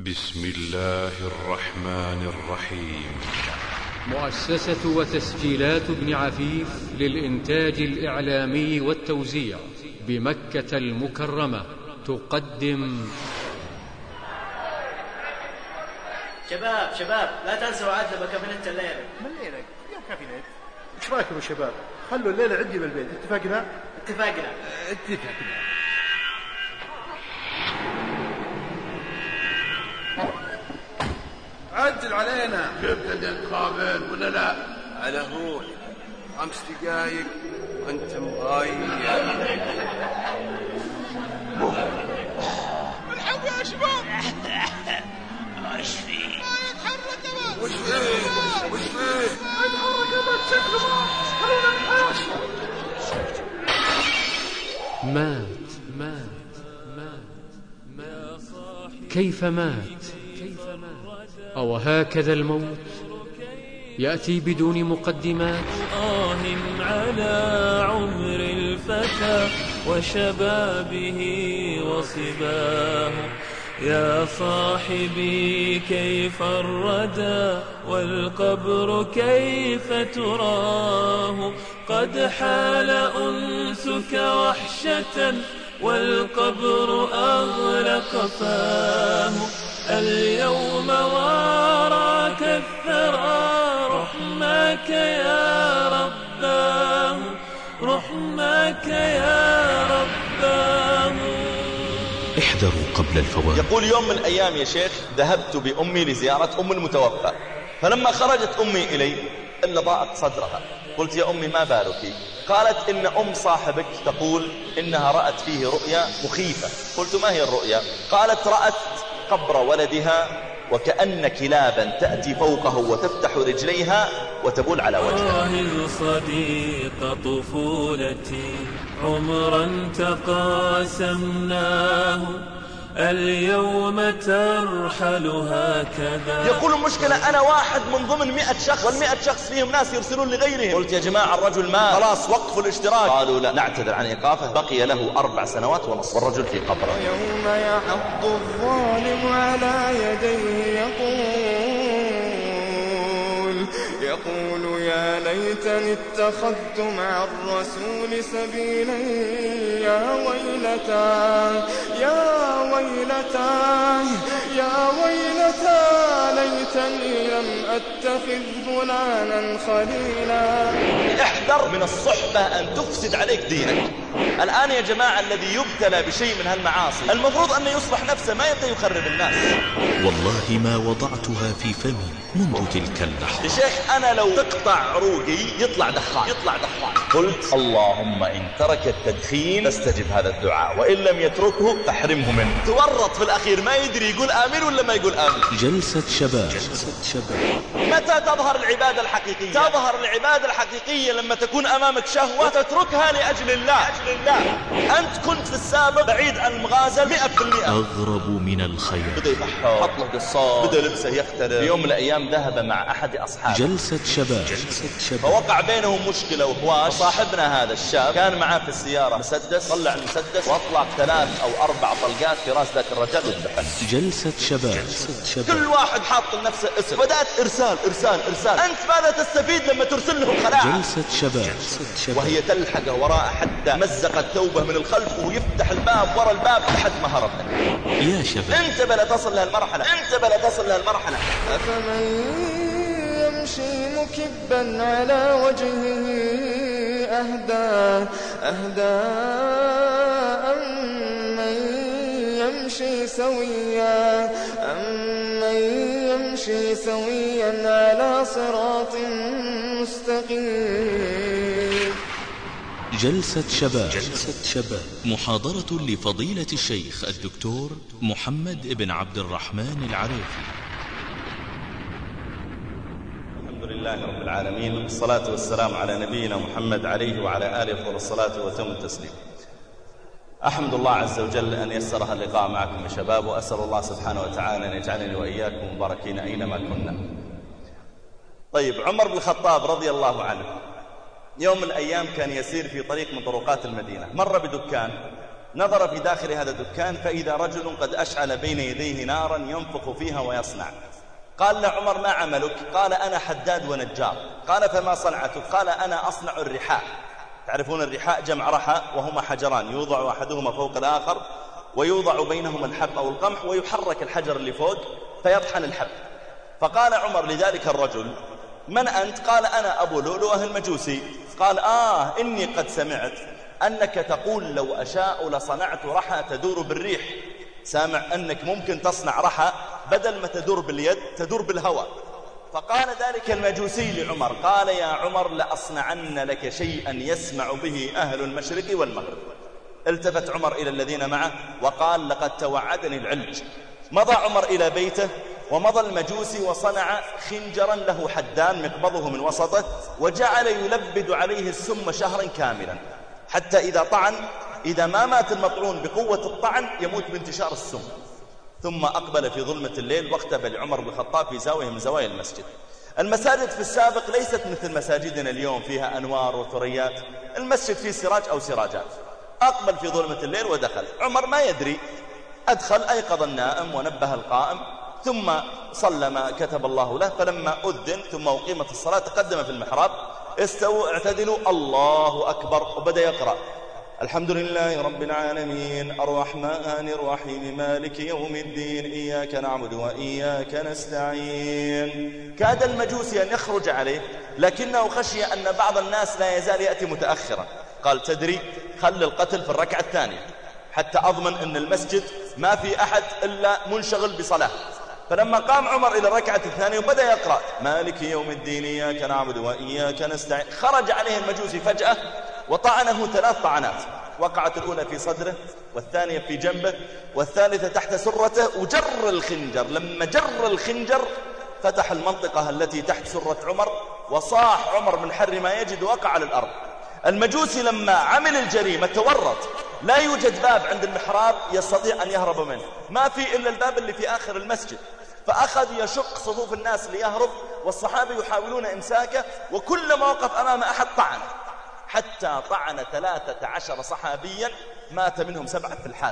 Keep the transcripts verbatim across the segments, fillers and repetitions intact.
بسم الله الرحمن الرحيم. مؤسسة وتسجيلات ابن عفيف للإنتاج الإعلامي والتوزيع بمكة المكرمة تقدم. شباب شباب لا تنسوا عدل كابينت الليلة. من ليلك؟ يا كابينت. ايش رايكم يا شباب؟ خلوا الليلة عندي بالبيت. اتفقنا؟ اتفقنا اتفقنا. عجل علينا. شفت القابل ولا لا؟ على هون خمس دقايق وانت مغاير. الحق يا شباب. ايش فيه؟ ما يتحرك ابد. وش فيه؟ وش فيه؟ ما يتحرك ابد. شكله خلونا نحاش. مات مات مات مات كيف مات؟ أو هكذا الموت يأتي بدون مقدمات؟ آه على عمر الفتى وشبابه وصباه، يا صاحبي كيف الردى والقبر كيف تراه، قد حال أنسك وحشة والقبر أغلق فاه، اليوم واراك الثرى رحمك يا رباه، رحمك يا رباه. احذروا قبل الفوات. يقول يوم من الأيام يا شيخ ذهبت بأمي لزيارة أم المتوفى، فلما خرجت أمي إلي إلا ضاءت صدرها. قلت يا أمي ما بالك؟ قالت إن أم صاحبك تقول إنها رأت فيه رؤيا مخيفة. قلت ما هي الرؤيا؟ قالت رأت قبر ولدها وكأن كلابا تأتي فوقه وتفتح رجليها وتبول على وجهها. آه صديق طفولتي عمرا تقاسمناه، اليوم ترحل هكذا. يقول المشكلة أنا واحد من ضمن مئة شخص، والمئة شخص فيهم ناس يرسلون لغيرهم. قلت يا جماعة الرجل مات خلاص وقفوا الاشتراك. قالوا لا نعتذر عن إيقافه، بقي له أربع سنوات ونصف والرجل في قبره. ويوم يحض الظالم على يديه يقول يقول يا ليتني اتخذت مع الرسول سبيلا، يا ويلتى يا ويلتى يا ويلتى ليتني لم أتخذ فلانا خليلا. احذر من الصحبة أن تفسد عليك دينك. الآن يا جماعة الذي يبتلى بشيء من هالمعاصي المفروض أن يصلح نفسه، ما يبدأ يخرب الناس. والله ما وضعتها في فمي منذ تلك اللحظة. يا شيخ أنا لو تقطع عروقي يطلع دخان يطلع دخان. قلت اللهم إن ترك التدخين فاستجب هذا الدعاء، وإن لم يتركه فاحرمه منه. تورط في الأخير ما يدري يقول آمين ولا ما يقول آمين. جلسة شباب. جلسة شباب. متى تظهر العبادة الحقيقية؟ تظهر العبادة الحقيقية لما تكون أمامك شهوة تتركها لأجل الله. لأجل الله. أنت كنت في السابق بعيد عن المغازل مئة بالمئة. أغرب من الخير. بدأ يفحر، حط له قصار، بدأ لبسه يختلف. يوم من الأيام ذهب مع أحد أصحابه. جلسة شباب. جلسة شباب. فوقع بينهم مشكلة وهواش. صاحبنا هذا الشاب كان معاه في السيارة مسدس، طلع المسدس وأطلق ثلاث أو أربع طلقات في راس ذاك الرجال وذبحه. جلسة شباب. جلسة شباب. كل واحد حاط لنفسه اسم. بدأت إرسال إرسال إرسال. أنت ماذا تستفيد لما ترسل لهم خلاعة؟ جلسة شباب. جلسة شباب. وهي تلحق وراء حتى مزقت ثوبه من الخلف ويفتح الباب ورا الباب لحد ما هرب. يا شباب انتبه لا تصل لهالمرحلة، انتبه لا تصل لهالمرحلة. أفمن يمشي مكبا على وجهه أهدى أهدى أمن يمشي سويا أمن يمشي سويا على صراط مستقيم. جلسة شباب. جلسة شباب. محاضرة لفضيلة الشيخ الدكتور محمد بن عبد الرحمن العريفي. الحمد لله رب العالمين، والصلاة والسلام على نبينا محمد عليه وعلى آله أفضل الصلاة وتم التسليم. أحمد الله عز وجل أن يسر اللقاء معكم يا شباب، وأسأل الله سبحانه وتعالى أن يجعلني وإياكم مباركين أينما كنا. طيب، عمر بن الخطاب رضي الله عنه يوم من الأيام كان يسير في طريق من طرقات المدينة، مر بدكان نظر في داخل هذا الدكان فإذا رجل قد أشعل بين يديه نارا ينفخ فيها ويصنع. قال له عمر ما عملك؟ قال أنا حداد ونجار. قال فما صنعتك؟ قال أنا أصنع الرحاء. تعرفون الرحاء جمع رحى وهما حجران يوضع أحدهما فوق الآخر ويوضع بينهما الحب أو القمح ويحرك الحجر اللي فوق فيطحن الحب. فقال عمر لذلك الرجل من أنت؟ قال أنا أبو لؤلؤة المجوسي. قال آه إني قد سمعت أنك تقول لو أشاء لصنعت رحى تدور بالريح. سامع أنك ممكن تصنع رحى بدل ما تدور باليد تدور بالهواء. فقال ذلك المجوسي لعمر قال يا عمر لأصنعن لك شيئا يسمع به أهل المشرق والمغرب. التفت عمر إلى الذين معه وقال لقد توعدني العلج. مضى عمر إلى بيته ومضى المجوسي وصنع خنجرا له حدان مقبضه من وسطه وجعل يلبد عليه السم شهرا كاملا حتى إذا طعن إذا ما مات المطعون بقوة الطعن يموت بانتشار السم. ثم أقبل في ظلمة الليل واختفى لعمر بن الخطاب في زاوية من زوايا المسجد. المساجد في السابق ليست مثل مساجدنا اليوم فيها أنوار وثريات. المسجد فيه سراج أو سراجات. أقبل في ظلمة الليل ودخل. عمر ما يدري. أدخل أيقظ النائم ونبه القائم ثم صلى ما كتب الله له. فلما أذن ثم أقيمت الصلاة تقدم في المحراب استووا اعتدلوا الله أكبر وبدأ يقرأ الحمد لله رب العالمين الرحمن الرحيم مالك يوم الدين إياك نعبد وإياك نستعين. كاد المجوسي أن يخرج عليه لكنه خشي أن بعض الناس لا يزال يأتي متأخرا. قال تدري خل القتل في الركعة الثانية حتى أضمن أن المسجد ما في أحد إلا منشغل بصلاة. فلما قام عمر إلى الركعة الثانية وبدأ يقرأ مالك يوم الدين إياك نعبد وإياك نستعين خرج عليه المجوسي فجأة وطعنه ثلاث طعنات. وقعت الأولى في صدره والثانية في جنبه والثالثة تحت سرته وجر الخنجر. لما جر الخنجر فتح المنطقة التي تحت سرة عمر وصاح عمر من حر ما يجد وقع على الأرض. المجوسي لما عمل الجريمة تورط. لا يوجد باب عند المحراب يستطيع أن يهرب منه. ما في إلا الباب اللي في آخر المسجد. فأخذ يشق صفوف الناس ليهرب والصحابة يحاولون إمساكه وكل ما وقف أمام أحد طعنه حتى طعن ثلاثة عشر صحابيا مات منهم سبعة في الحال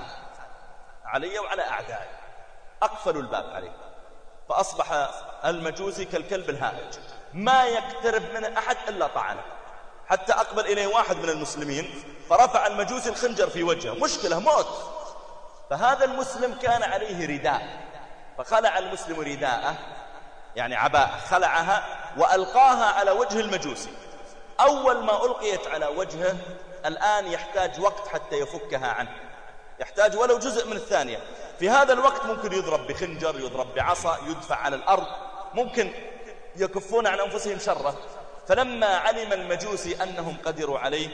علي وعلى أعدائي. أقفلوا الباب عليه. فأصبح المجوسي كالكلب الهائج ما يقترب من أحد إلا طعنه حتى أقبل إليه واحد من المسلمين فرفع المجوسي الخنجر في وجهه. مشكلة موت. فهذا المسلم كان عليه رداء فخلع المسلم رداءه يعني عباءة خلعها وألقاها على وجه المجوسي. أول ما ألقيت على وجهه الآن يحتاج وقت حتى يفكها عنه. يحتاج ولو جزء من الثانية. في هذا الوقت ممكن يضرب بخنجر يضرب بعصا يدفع على الأرض ممكن يكفون عن أنفسهم شره. فلما علم المجوسي أنهم قدروا عليه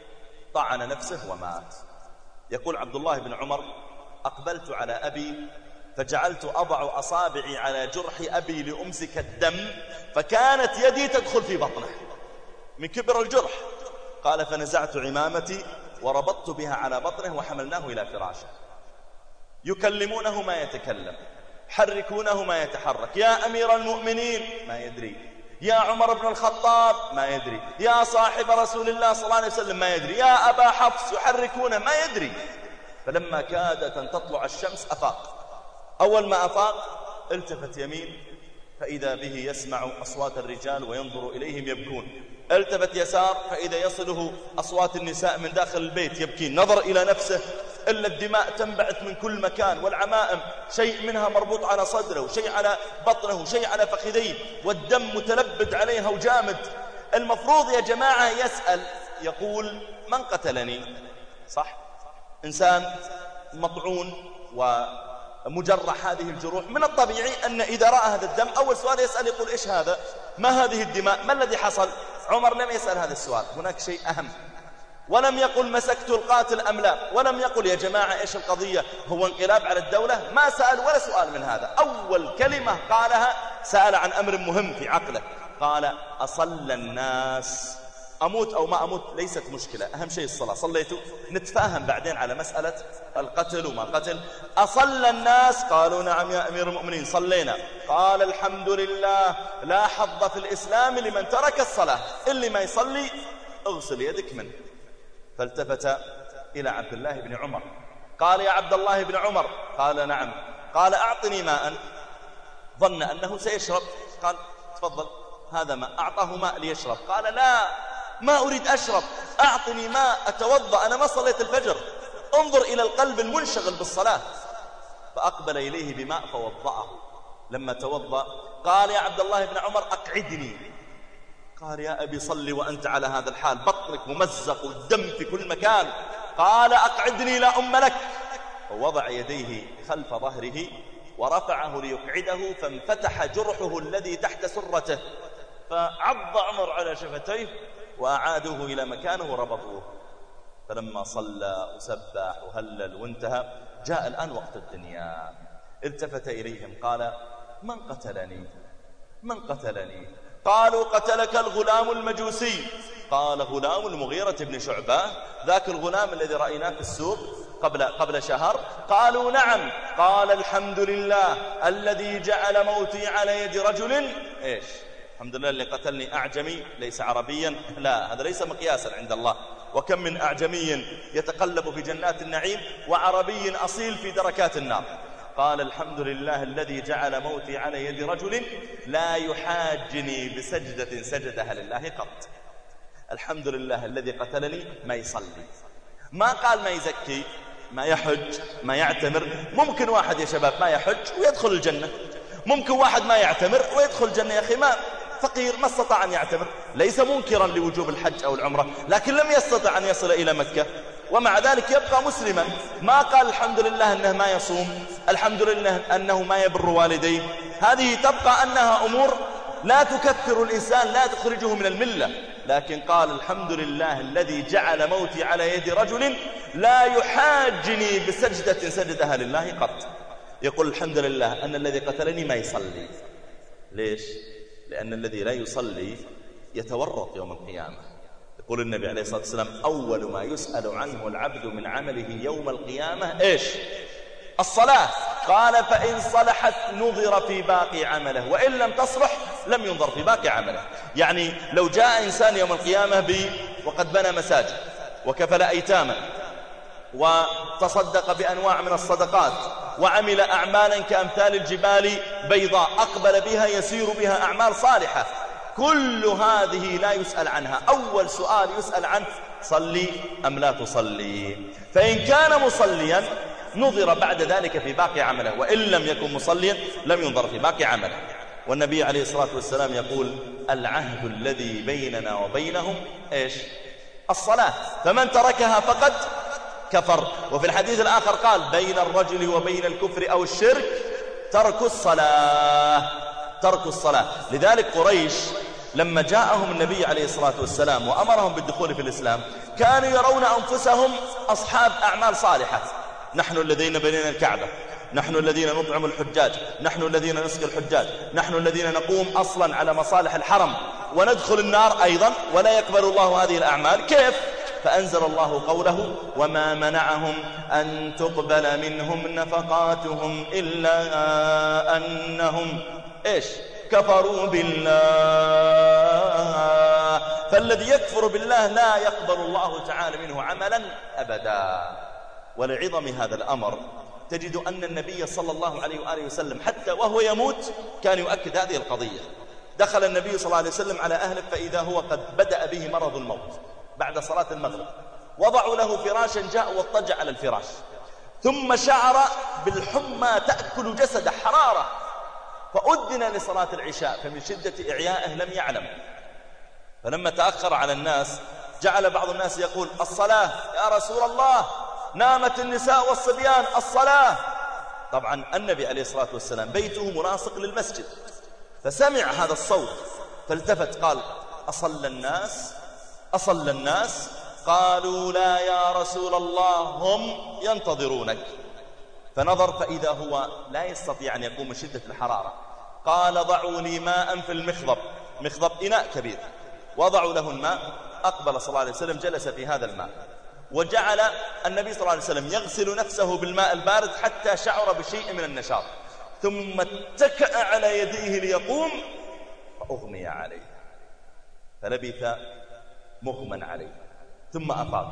طعن نفسه ومات. يقول عبد الله بن عمر أقبلت على أبي فجعلت أضع أصابعي على جرح أبي لأمسك الدم فكانت يدي تدخل في بطنه من كبر الجرح. قال فنزعت عمامتي وربطت بها على بطنه وحملناه إلى فراشه. يكلمونه ما يتكلم حركونه ما يتحرك. يا أمير المؤمنين ما يدري. يا عمر بن الخطاب ما يدري. يا صاحب رسول الله صلى الله عليه وسلم ما يدري. يا أبا حفص يحركونه ما يدري. فلما كادت أن تطلع الشمس أفاق. أول ما أفاق التفت يمين فإذا به يسمع أصوات الرجال وينظر إليهم يبكون. التفت يسار فإذا يصله أصوات النساء من داخل البيت يبكين. نظر إلى نفسه إلا الدماء تنبعث من كل مكان والعمائم شيء منها مربوط على صدره وشيء على بطنه وشيء على فخذيه والدم متلبد عليها وجامد. المفروض يا جماعة يسأل يقول من قتلني؟ صح؟ إنسان مطعون ومجرح هذه الجروح من الطبيعي أن إذا رأى هذا الدم أول سؤال يسأل يقول إيش هذا؟ ما هذه الدماء؟ ما الذي حصل؟ عمر لم يسأل هذا السؤال. هناك شيء أهم. ولم يقل مسكت القاتل أم لا. ولم يقل يا جماعة إيش القضية هو انقلاب على الدولة. ما سأل ولا سؤال من هذا. أول كلمة قالها سأل عن أمر مهم في عقله. قال أصلى الناس. أموت أو ما أموت ليست مشكلة. أهم شيء الصلاة. صليتوا نتفاهم بعدين على مسألة القتل وما قتل. أصلى الناس؟ قالوا نعم يا أمير المؤمنين صلينا. قال الحمد لله لا حظ في الإسلام لمن ترك الصلاة. اللي ما يصلي اغسل يدك منه. فالتفت إلى عبد الله بن عمر قال يا عبد الله بن عمر، قال نعم، قال أعطني ماء، ظن أنه سيشرب، قال تفضل هذا ماء، أعطاه ماء ليشرب، قال لا ما أريد أشرب، أعطني ماء أتوضأ، أنا ما صليت الفجر، انظر إلى القلب المنشغل بالصلاة. فأقبل إليه بماء فوضأه. لما توضأ قال يا عبد الله بن عمر أقعدني. قال يا أبي صل وأنت على هذا الحال، بطنك ممزق والدم في كل مكان. قال أقعدني لا أم لك. فوضع يديه خلف ظهره ورفعه ليقعده، فانفتح جرحه الذي تحت سرته، فعض عمر على شفتيه وأعادوه إلى مكانه وربطوه. فلما صلى وسبح وهلل وانتهى، جاء الآن وقت الدنيا، التفت إليهم قال من قتلني؟ من قتلني؟ قالوا قتلك الغلام المجوسي. قال غلام المغيرة بن شعبة، ذاك الغلام الذي رأيناه في السوق قبل, قبل شهر؟ قالوا نعم. قال الحمد لله الذي جعل موتي على يد رجل إيش؟ الحمد لله اللي قتلني أعجمي ليس عربيا، لا هذا ليس مقياسا عند الله، وكم من أعجمي يتقلب في جنات النعيم وعربي أصيل في دركات النار. قال الحمد لله الذي جعل موتي على يد رجل لا يحاجني بسجدة سجدها لله قط. الحمد لله الذي قتلني ما يصلي، ما قال ما يزكي، ما يحج، ما يعتمر. ممكن واحد يا شباب ما يحج ويدخل الجنة، ممكن واحد ما يعتمر ويدخل الجنة. يا أخي ما فقير ما استطاع أن يعتمر، ليس منكرا لوجوب الحج أو العمرة، لكن لم يستطع أن يصل إلى مكة، ومع ذلك يبقى مسلما. ما قال الحمد لله أنه ما يصوم، الحمد لله أنه ما يبر والديه. هذه تبقى أنها أمور لا تكثر الإنسان، لا تخرجه من الملة، لكن قال الحمد لله الذي جعل موتي على يد رجل لا يحاجني بسجدة سجدها لله قط. يقول الحمد لله أن الذي قتلني ما يصلي. ليش؟ لأن الذي لا يصلي يتورط يوم القيامة. يقول النبي عليه الصلاة والسلام أول ما يسأل عنه العبد من عمله يوم القيامة إيش؟ الصلاة. قال فإن صلحت نظر في باقي عمله، وإن لم تصلح لم ينظر في باقي عمله. يعني لو جاء إنسان يوم القيامة ب وقد بنى مساجد وكفل أيتاما وتصدق بأنواع من الصدقات وعمل أعمالا كأمثال الجبال بيضاء أقبل بها يسير بها أعمال صالحة، كل هذه لا يسأل عنها. أول سؤال يسأل عنه صلي أم لا تصلي؟ فإن كان مصليا نظر بعد ذلك في باقي عمله، وإن لم يكن مصليا لم ينظر في باقي عمله. والنبي عليه الصلاة والسلام يقول العهد الذي بيننا وبينهم إيش؟ الصلاة، فمن تركها فقد كفر. وفي الحديث الآخر قال بين الرجل وبين الكفر أو الشرك ترك الصلاة، ترك الصلاة. لذلك قريش لما جاءهم النبي عليه الصلاة والسلام وأمرهم بالدخول في الإسلام كانوا يرون أنفسهم أصحاب أعمال صالحة. نحن الذين بنينا الكعبة، نحن الذين نطعم الحجاج، نحن الذين نسقي الحجاج، نحن الذين نقوم أصلا على مصالح الحرم، وندخل النار أيضا ولا يقبل الله هذه الأعمال. كيف؟ فأنزل الله قوله وما منعهم أن تقبل منهم نفقاتهم إلا أنهم إيش؟ كفروا بالله. فالذي يكفر بالله لا يقبل الله تعالى منه عملا أبدا. ولعظم هذا الأمر تجد أن النبي صلى الله عليه وآله وسلم حتى وهو يموت كان يؤكد هذه القضية. دخل النبي صلى الله عليه وسلم على أهله فإذا هو قد بدأ به مرض الموت بعد صلاة المغرب، وضعوا له فراشا جاء واضطجع على الفراش، ثم شعر بالحمى تأكل جسده حرارة، فأذن لصلاة العشاء، فمن شدة إعيائه لم يعلم، فلما تأخر على الناس جعل بعض الناس يقول الصلاة يا رسول الله، نامت النساء والصبيان، الصلاة. طبعا النبي عليه الصلاة والسلام بيته ملاصق للمسجد، فسمع هذا الصوت فالتفت قال أصلى الناس؟ أصلى الناس؟ قالوا لا يا رسول الله هم ينتظرونك. فنظر فإذا هو لا يستطيع أن يقوم من شدة الحرارة. قال ضعوا لي ماء في المخضب، مخضب إناء كبير، وضعوا له الماء. أقبل صلى الله عليه وسلم جلس في هذا الماء، وجعل النبي صلى الله عليه وسلم يغسل نفسه بالماء البارد حتى شعر بشيء من النشاط، ثم اتكأ على يديه ليقوم فأغمي عليه، فلبث مغمى عليه ثم أفاق.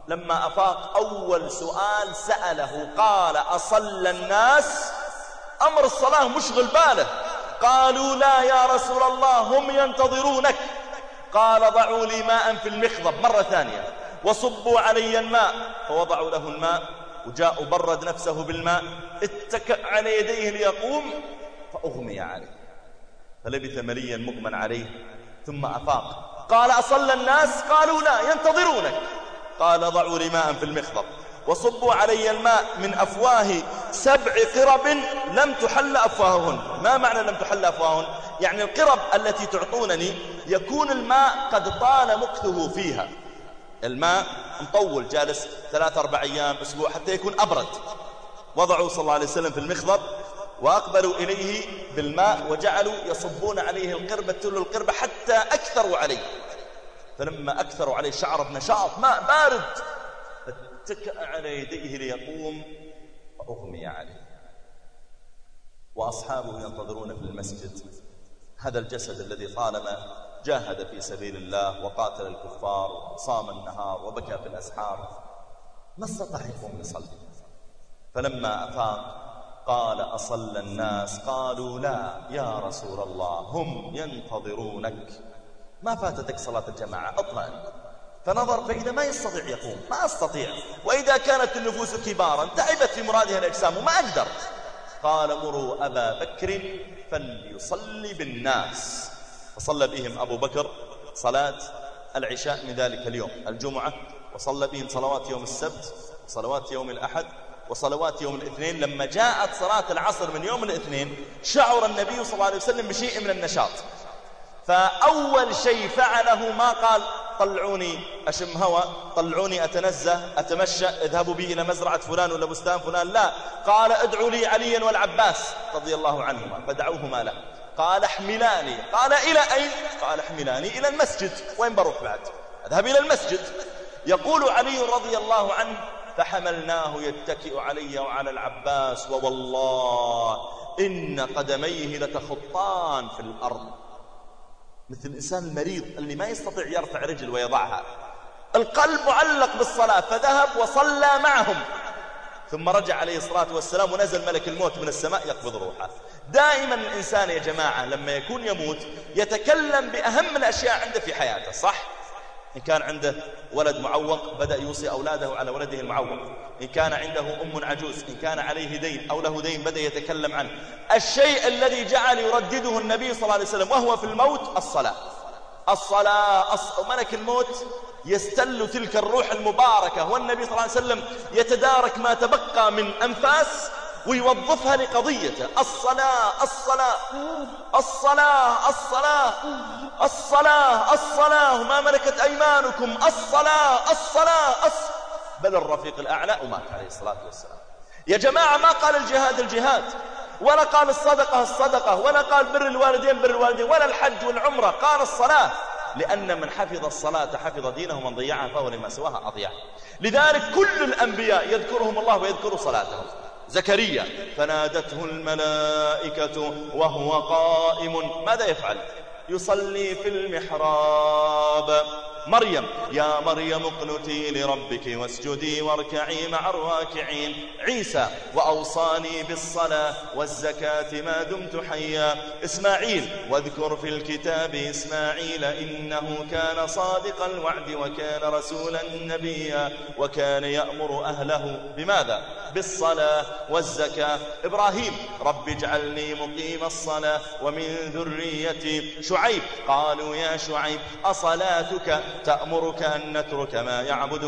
لما أفاق أول سؤال سأله قال أصلى الناس؟ أمر الصلاة مشغل باله. قالوا لا يا رسول الله هم ينتظرونك. قال ضعوا لي ماء في المخضب مرة ثانية وصبوا علي الماء، فوضعوا له الماء وجاء برد نفسه بالماء، اتكأ على يديه ليقوم فأغمي عليه، فلبث مليا مغمى عليه ثم أفاق. قال أصلى الناس؟ قالوا لا ينتظرونك. قال ضعوا لي ماء في المخضب وصبوا علي الماء من أفواه سبع قرب لم تحل أفواههن. ما معنى لم تحل أفواههن؟ يعني القرب التي تعطونني يكون الماء قد طال مكثه فيها، الماء مطول جالس ثلاث أربع أيام أسبوع حتى يكون أبرد. وضعوا صلى الله عليه وسلم في المخضب وأقبلوا إليه بالماء وجعلوا يصبون عليه القربة تلو القربة حتى أكثروا عليه، فلما أكثروا عليه شعر بنشاط ماء بارد فاتكأ على يديه ليقوم فأغمي عليه. وأصحابه ينتظرون في المسجد هذا الجسد الذي طالما جاهد في سبيل الله وقاتل الكفار وصام النهار وبكى في الأسحار، ما استطاع يقوم يصلي. فلما أفاق قال أصلى الناس؟ قالوا لا يا رسول الله هم ينتظرونك. ما فاتتك صلاة الجماعة؟ اطمئن. فنظر فإذا ما يستطيع يقوم، ما أستطيع، وإذا كانت النفوس كبارا تعبت في مرادها الأجسام وما أقدر. قال مروا أبا بكر فليصلي بالناس. فصلى بهم أبو بكر صلاة العشاء من ذلك اليوم الجمعة، وصلى بهم صلوات يوم السبت وصلوات يوم الأحد وصلوات يوم الاثنين. لما جاءت صلاة العصر من يوم الاثنين شعر النبي صلى الله عليه وسلم بشيء من النشاط، فأول شيء فعله ما قال طلعوني أشم هوا، طلعوني أتنزه أتمشى، اذهبوا بي إلى مزرعة فلان ولا بستان فلان، لا، قال ادعوا لي عليا والعباس رضي الله عنهما، فدعوهما له. قال احملاني. قال إلى أين؟ قال احملاني إلى المسجد. وين بروح بعد؟ اذهب إلى المسجد. يقول علي رضي الله عنه فحملناه يتكئ علي وعلى العباس ووالله إن قدميه لتخطان في الأرض، مثل الإنسان المريض اللي ما يستطيع يرفع رجل ويضعها. القلب معلق بالصلاة، فذهب وصلى معهم ثم رجع عليه الصلاة والسلام ونزل ملك الموت من السماء يقبض روحه. دائما الإنسان يا جماعة لما يكون يموت يتكلم بأهم الأشياء عنده في حياته، صح؟ إن كان عنده ولد معوق بدأ يوصي أولاده على ولده المعوق، إن كان عنده أم عجوز، إن كان عليه دين أو له دين بدأ يتكلم عنه. الشيء الذي جعل يردده النبي صلى الله عليه وسلم وهو في الموت الصلاة. الصلاة أص... ملك الموت يستل تلك الروح المباركة، والنبي صلى الله عليه وسلم يتدارك ما تبقى من أنفاس ويوظفها لقضيته. الصلاة الصلاة الصلاة الصلاة الصلاة الصلاة ما ملكت أيمانكم الصلاة الصلاة الص... بل الرفيق الأعلى، ومات عليه الصلاة والسلام. يا جماعة ما قال الجهاد الجهاد، ولا قال الصدقة الصدقة، ولا قال بر الوالدين بر الوالدين، ولا الحج والعمرة، قال الصلاة، لأن من حفظ الصلاة حفظ دينه ومن ضيعها فهو لما سواها أضيع. لذلك كل الأنبياء يذكرهم الله ويذكر صلاتهم. زكريا فنادته الملائكة وهو قائم ماذا يفعل؟ يصلي في المحراب. مريم يا مريم اقنتي لربك واسجدي واركعي مع الراكعين. عيسى وأوصاني بالصلاة والزكاة ما دمت حيا. إسماعيل واذكر في الكتاب إسماعيل إنه كان صادق الوعد وكان رسولا نبيا وكان يأمر أهله بماذا؟ بالصلاة والزكاة. إبراهيم رب اجعلني مقيم الصلاة ومن ذريتي. شعيب قالوا يا شعيب أصلاتك تأمرك أن نترك ما يعبد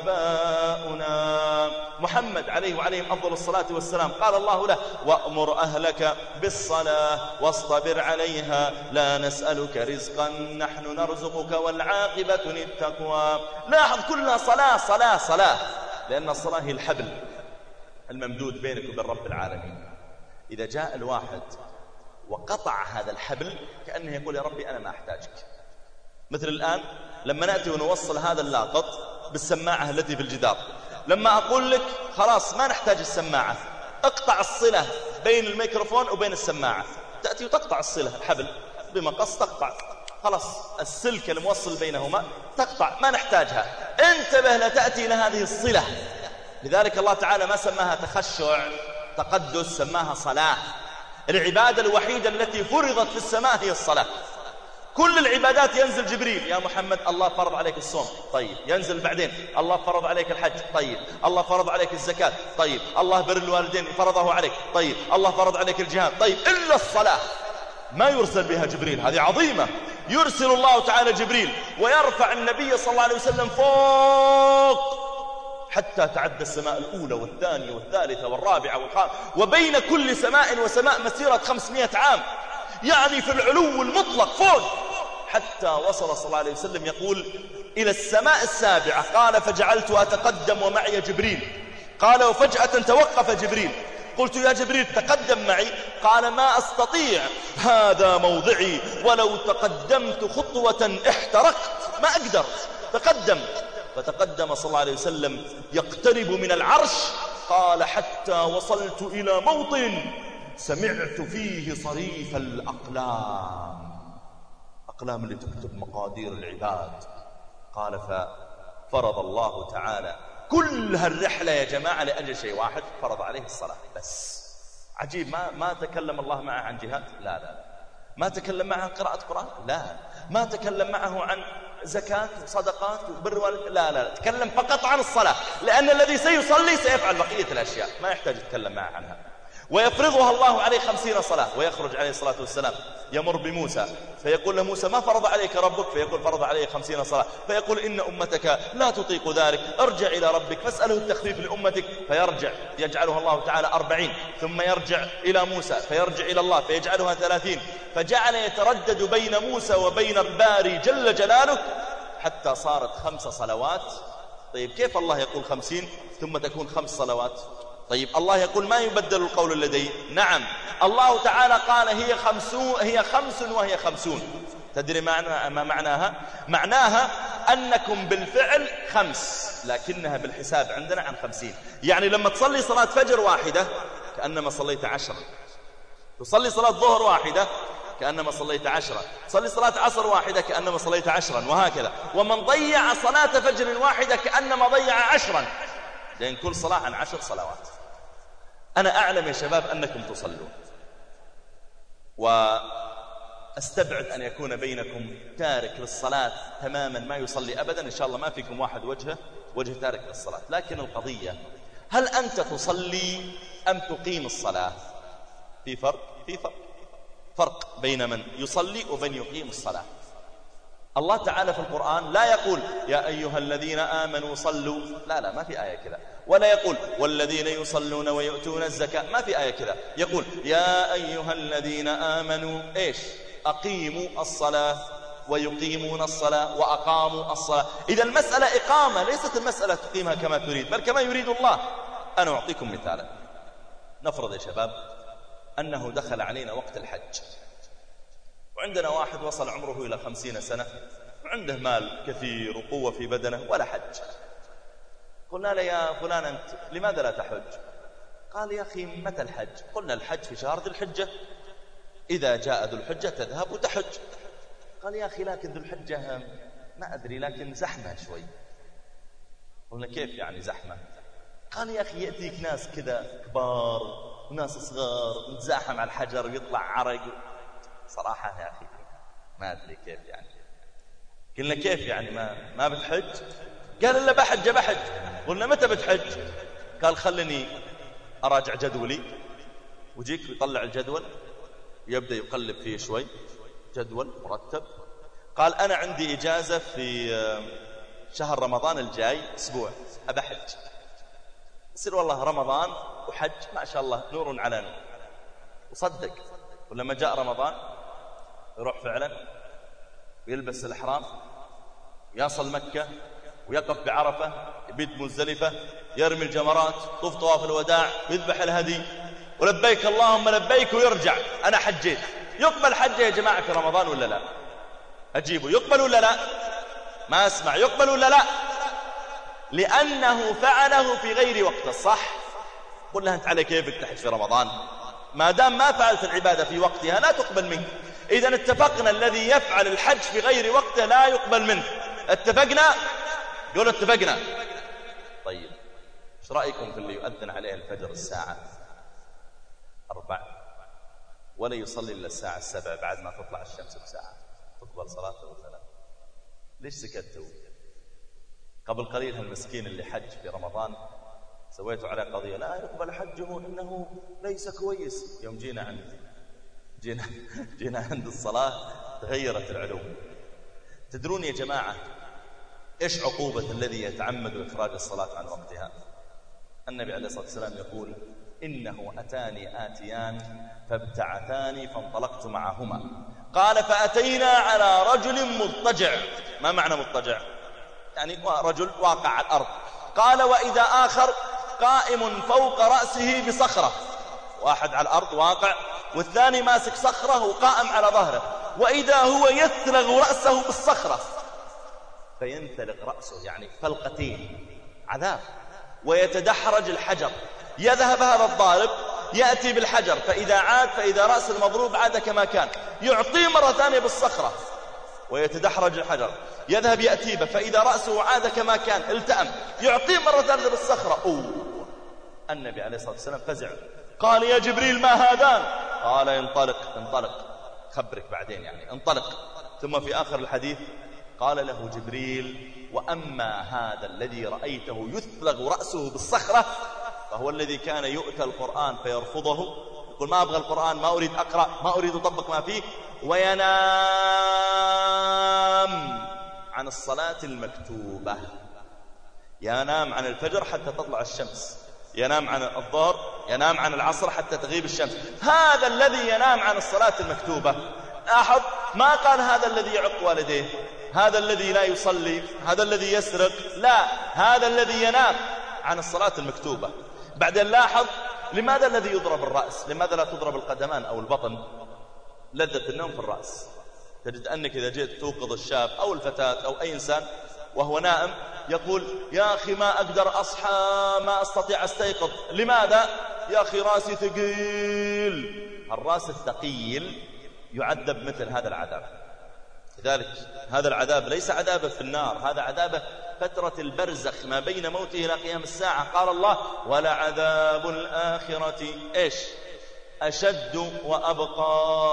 آباؤنا. محمد عليه وعليهم أفضل الصلاة والسلام قال الله له وأمر أهلك بالصلاة واصطبر عليها لا نسألك رزقا نحن نرزقك والعاقبة للتقوى. لاحظ كلها صلاة صلاة صلاة، لأن الصلاة هي الحبل الممدود بينك وبين رب العالمين. إذا جاء الواحد وقطع هذا الحبل كأنه يقول يا ربي أنا ما أحتاجك. مثل الآن لما نأتي ونوصل هذا اللاقط بالسماعة التي في الجدار، لما أقول لك خلاص ما نحتاج السماعة، اقطع الصلة بين الميكروفون وبين السماعة، تأتي وتقطع الصلة الحبل بمقص تقطع خلاص السلك الموصل بينهما تقطع، ما نحتاجها. انتبه لا تأتي إلى هذه الصلة. لذلك الله تعالى ما سماها تخشع تقدس، سماها صلاة. العبادة الوحيدة التي فرضت في السماء هي الصلاة. كل العبادات ينزل جبريل، يا محمد الله فرض عليك الصوم، طيب. ينزل بعدين الله فرض عليك الحج، طيب. الله فرض عليك الزكاة، طيب. الله بر الوالدين فرضه عليك، طيب. الله فرض عليك الجهاد، طيب. إلا الصلاة ما يرسل بها جبريل، هذه عظيمة. يرسل الله تعالى جبريل ويرفع النبي صلى الله عليه وسلم فوق حتى تعدى السماء الأولى والثانية والثالثة والرابعة والخامسة، وبين كل سماء وسماء مسيرة خمسمائة عام، يعني في العلو المطلق فوق، حتى وصل صلى الله عليه وسلم يقول إلى السماء السابعة. قال فجعلت أتقدم ومعي جبريل. قال وفجأة توقف جبريل. قلت يا جبريل تقدم معي. قال ما أستطيع، هذا موضعي، ولو تقدمت خطوة احترقت، ما أقدر. تقدم. فتقدم صلى الله عليه وسلم يقترب من العرش. قال حتى وصلت إلى موطن سمعت فيه صريف الأقلام، أقلام اللي تكتب مقادير العباد. قال ففرض الله تعالى كل هالرحلة يا جماعة لأجل شيء واحد، فرض عليه الصلاة بس. عجيب، ما ما تكلم الله معه عن جهاد، لا لا. ما تكلم معه عن قراءة قرآن، لا. ما تكلم معه عن زكاة وصدقات وبر والد، لا لا. تكلم فقط عن الصلاة، لأن الذي سيصلي سيفعل بقية الأشياء، ما يحتاج يتكلم معه عنها. ويفرضها الله عليه خمسين صلاة. ويخرج عليه الصلاة والسلام يمر بموسى فيقول له موسى ما فرض عليك ربك؟ فيقول فرض عليه خمسين صلاة. فيقول إن أمتك لا تطيق ذلك، ارجع إلى ربك فاسأله التخفيف لأمتك. فيرجع يجعلها الله تعالى أربعين، ثم يرجع إلى موسى فيرجع إلى الله فيجعلها ثلاثين. فجعل يتردد بين موسى وبين الباري جل جلاله حتى صارت خمس صلوات. طيب كيف الله يقول خمسين ثم تكون خمس صلوات؟ طيب الله يقول ما يبدل القول لدي. نعم الله تعالى قال هي خمسون، هي خمس وهي خمسون. تدري معنى ما معناها؟ معناها أنكم بالفعل خمس، لكنها بالحساب عندنا عن خمسين. يعني لما تصلي صلاة فجر واحدة كأنما صليت عشرة، تصلي صلاة ظهر واحدة كأنما صليت عشرة، تصلي صلاة عصر واحدة كأنما صليت عشرا، وهكذا. ومن ضيع صلاة فجر واحدة كأنما ضيع عشرا، لأن كل صلاة عن عشر صلوات. أنا أعلم يا شباب أنكم تصلون، وأستبعد أن يكون بينكم تارك للصلاة تماما ما يصلي أبدا. إن شاء الله ما فيكم واحد وجهه وجه تارك للصلاة. لكن القضية هل أنت تصلي أم تقيم الصلاة؟ في فرق في فرق فرق بين من يصلي وبين يقيم الصلاة. الله تعالى في القرآن لا يقول يا أيها الذين آمنوا صلوا، لا لا، ما في آية كذا. ولا يقول والذين يصلون ويؤتون الزكاة، ما في آية كذا. يقول يا أيها الذين آمنوا إيش؟ أقيموا الصلاة ويقيمون الصلاة وأقاموا الصلاة. إذا المسألة إقامة، ليست المسألة تقيمها كما تريد، بل كما يريد الله. أنا أعطيكم مثالا. نفرض يا شباب أنه دخل علينا وقت الحج، وعندنا واحد وصل عمره إلى خمسين سنة وعنده مال كثير وقوة في بدنه ولا حج. قلنا له يا فلان أنت لماذا لا تحج؟ قال يا أخي متى الحج؟ قلنا الحج في شهر ذي الحجة، إذا جاء ذو الحجة تذهب وتحج. قال يا أخي لكن ذو الحجة ما أدري لكن زحمة شوي. قلنا كيف يعني زحمة؟ قال يا أخي يأتيك ناس كذا كبار وناس صغار ونتزاحم على الحجر ويطلع عرق. صراحة يا أخي ما أدري كيف يعني. قلنا كيف يعني ما ما بتحج؟ قال إلا بحج بحج. قلنا متى بتحج؟ قال خلني أراجع جدولي. وجيك يطلع الجدول ويبدأ يقلب فيه شوي، جدول مرتب. قال أنا عندي إجازة في شهر رمضان الجاي أسبوع أبحج. يصير والله رمضان وحج ما شاء الله نور على نور. وصدق ولما جاء رمضان يروح فعلا ويلبس الإحرام ويصل مكة ويقف بعرفة، يبيت مزدلفة، يرمي الجمرات، طوف طواف الوداع، ويذبح الهدي ولبيك اللهم لبيك ويرجع. أنا حجيت. يقبل حجه يا جماعة في رمضان ولا لا؟ أجيبه يقبل ولا لا؟ ما أسمع يقبل ولا لا؟ لأنه فعله في غير وقته. صح؟ قل لها أنت على كيفك تحج في رمضان، ما دام ما فعلت العبادة في وقتها لا تقبل منك. إذن اتفقنا الذي يفعل الحج في غير وقته لا يقبل منه. اتفقنا؟ قولوا اتفقنا. طيب ايش رأيكم في اللي يؤذن عليه الفجر الساعة أربع ولا يصلي إلا الساعة السبع بعد ما تطلع الشمس بساعة؟ تقبل صلاته ولا؟ ليش سكتوا؟ قبل قليل هالمسكين اللي حج في رمضان سويتوا عليه قضية لا يقبل حجه إنه ليس كويس. يوم جينا عند جينا, جينا عند الصلاة تغيرت العلوم. تدرون يا جماعة إيش عقوبة الذي يتعمد إخراج الصلاة عن وقتها؟ النبي عليه الصلاة والسلام يقول إنه أتاني آتيان فابتعثاني فانطلقت معهما. قال فأتينا على رجل مضطجع. ما معنى مضطجع؟ يعني رجل واقع على الأرض. قال وإذا آخر قائم فوق رأسه بصخرة. واحد على الأرض واقع والثاني ماسك صخرة وقائم على ظهره، وإذا هو يثلغ رأسه بالصخرة فينثلق رأسه يعني فلقتين عذاب، ويتدحرج الحجر. يذهب هذا الضارب يأتي بالحجر فإذا عاد فإذا رأس المضروب عاد كما كان، يعطيه مرة ثانية بالصخرة ويتدحرج الحجر. يذهب يأتي به فإذا رأسه عاد كما كان التأم، يعطيه مرة ثانية بالصخرة. أوه. النبي عليه الصلاة والسلام فزع قال يا جبريل ما هذان؟ قال انطلق انطلق خبرك بعدين يعني انطلق. ثم في آخر الحديث قال له جبريل وأما هذا الذي رأيته يثلغ رأسه بالصخرة فهو الذي كان يؤتى القرآن فيرفضه، يقول ما أبغى القرآن، ما أريد أقرأ، ما أريد أطبق ما فيه، وينام عن الصلاة المكتوبة. ينام عن الفجر حتى تطلع الشمس، ينام عن الظهر، ينام عن العصر حتى تغيب الشمس. هذا الذي ينام عن الصلاة المكتوبة. لاحظ ما قال هذا الذي يعق والديه، هذا الذي لا يصلي، هذا الذي يسرق، لا، هذا الذي ينام عن الصلاة المكتوبة. بعدين لاحظ لماذا الذي يضرب الرأس؟ لماذا لا تضرب القدمان أو البطن؟ لذة النوم في الرأس. تجد أنك إذا جئت توقظ الشاب أو الفتاة أو أي إنسان وهو نائم يقول يا أخي ما أقدر أصحى، ما أستطيع أستيقظ. لماذا؟ يا أخي راسي ثقيل. الراس الثقيل يعذب مثل هذا العذاب. لذلك هذا العذاب ليس عذابه في النار، هذا عذابه فترة البرزخ ما بين موته إلى قيام الساعة. قال الله ولعذاب الآخرة إيش أشد وأبقى.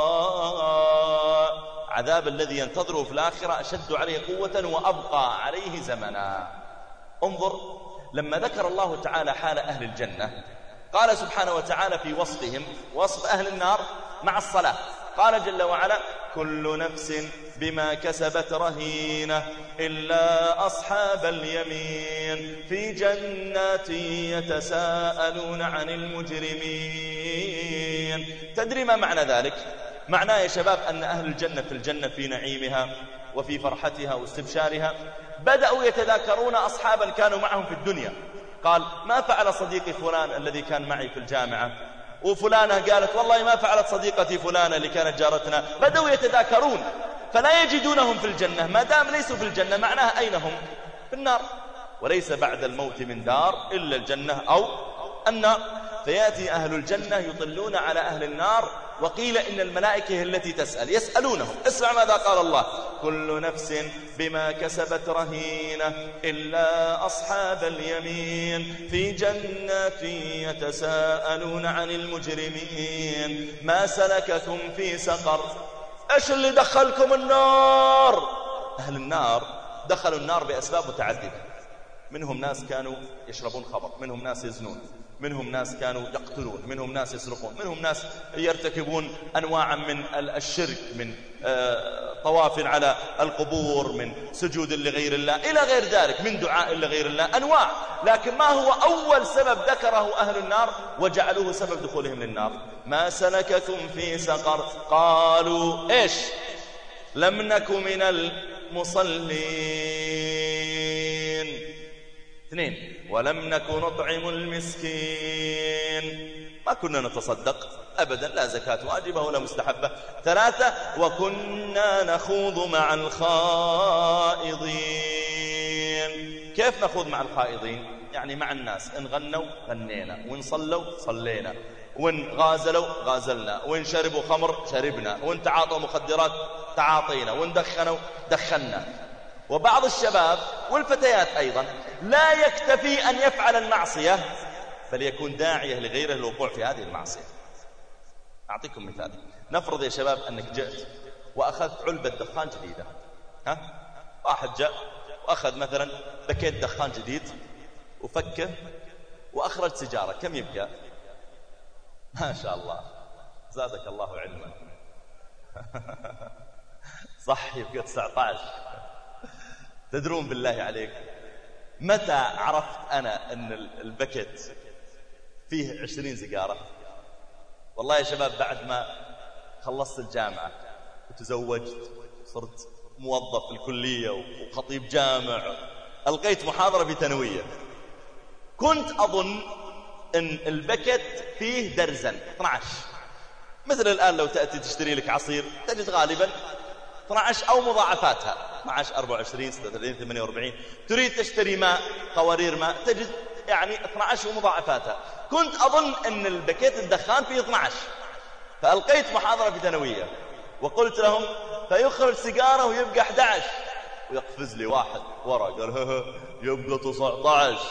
عذاب الذي ينتظره في الآخرة أشد عليه قوة وأبقى عليه زمنا. انظر لما ذكر الله تعالى حال أهل الجنة قال سبحانه وتعالى في وصفهم وصف أهل النار مع الصلاة، قال جل وعلا كل نفس بما كسبت رهينة إلا أصحاب اليمين في جنات يتساءلون عن المجرمين. تدري ما معنى ذلك؟ معناه يا شباب أن أهل الجنة في الجنة في نعيمها وفي فرحتها واستبشارها بدأوا يتذاكرون أصحابا كانوا معهم في الدنيا. قال ما فعل صديقي فلان الذي كان معي في الجامعة، وفلانة قالت والله ما فعلت صديقتي فلانة اللي كانت جارتنا. بدأوا يتذاكرون فلا يجدونهم في الجنة. ما دام ليسوا في الجنة معناها أين هم؟ في النار. وليس بعد الموت من دار إلا الجنة أو النار. فيأتي أهل الجنة يطلون على أهل النار، وقيل إن الملائكة التي تسأل يسألونهم. اسمع ماذا قال الله كل نفس بما كسبت رهينة إلا أصحاب اليمين في جنات يتساءلون عن المجرمين ما سلككم في سقر. إيش اللي دخلكم النار؟ أهل النار دخلوا النار بأسباب متعددة. منهم ناس كانوا يشربون خمر، منهم ناس يزنون، منهم ناس كانوا يقتلون، منهم ناس يسرقون، منهم ناس يرتكبون أنواعا من الشرك، من طواف على القبور، من سجود لغير الله إلى غير ذلك، من دعاء لغير الله، أنواع. لكن ما هو أول سبب ذكره أهل النار وجعلوه سبب دخولهم للنار؟ ما سلككم في سقر؟ قالوا إيش؟ لم نك من المصلين. اثنين ولم نك نطعم المسكين، ما كنا نتصدق أبدا، لا زكاة واجبة ولا مستحبة. ثلاثة وكنا نخوض مع الخائضين. كيف نخوض مع الخائضين؟ يعني مع الناس، إن غنوا غنينا، وإن صلوا صلينا، وإن غازلوا غازلنا، وإن شربوا خمر شربنا، وإن تعاطوا مخدرات تعاطينا، وإن دخنوا دخنا. وبعض الشباب والفتيات أيضا لا يكتفي أن يفعل المعصية بل يكون داعية لغيره للوقوع في هذه المعصية. أعطيكم مثال. نفرض يا شباب أنك جئت وأخذت علبة دخان جديدة، ها؟ واحد جاء وأخذ مثلا بكيت دخان جديد وفكه وأخرج سيجارة، كم يبقى؟ ما شاء الله زادك الله علما. صح، يبقى تسعة عشر. تدرون بالله عليك متى عرفت أنا أن البكت فيه عشرين سيجارة؟ والله يا شباب بعد ما خلصت الجامعة وتزوجت صرت موظف في الكلية وخطيب جامع، ألقيت محاضرة في ثانوية، كنت أظن أن البكت فيه درزن اثنا عشر. مثل الآن لو تأتي تشتري لك عصير تجد غالبا اثنا عشر أو مضاعفاتها، اثنا عشر، أربعة وعشرين، ستة وثلاثين، ثمانية وأربعين. تريد تشتري ماء، قوارير ماء، تجد يعني اثنا عشر ومضاعفاتها. كنت أظن أن البكيت الدخان فيه اثنا عشر، فألقيت محاضرة في ثانوية وقلت لهم فيخرج سيجارة ويبقى أحد عشر، ويقفز لي واحد ورا قال يبقى تسعة عشر.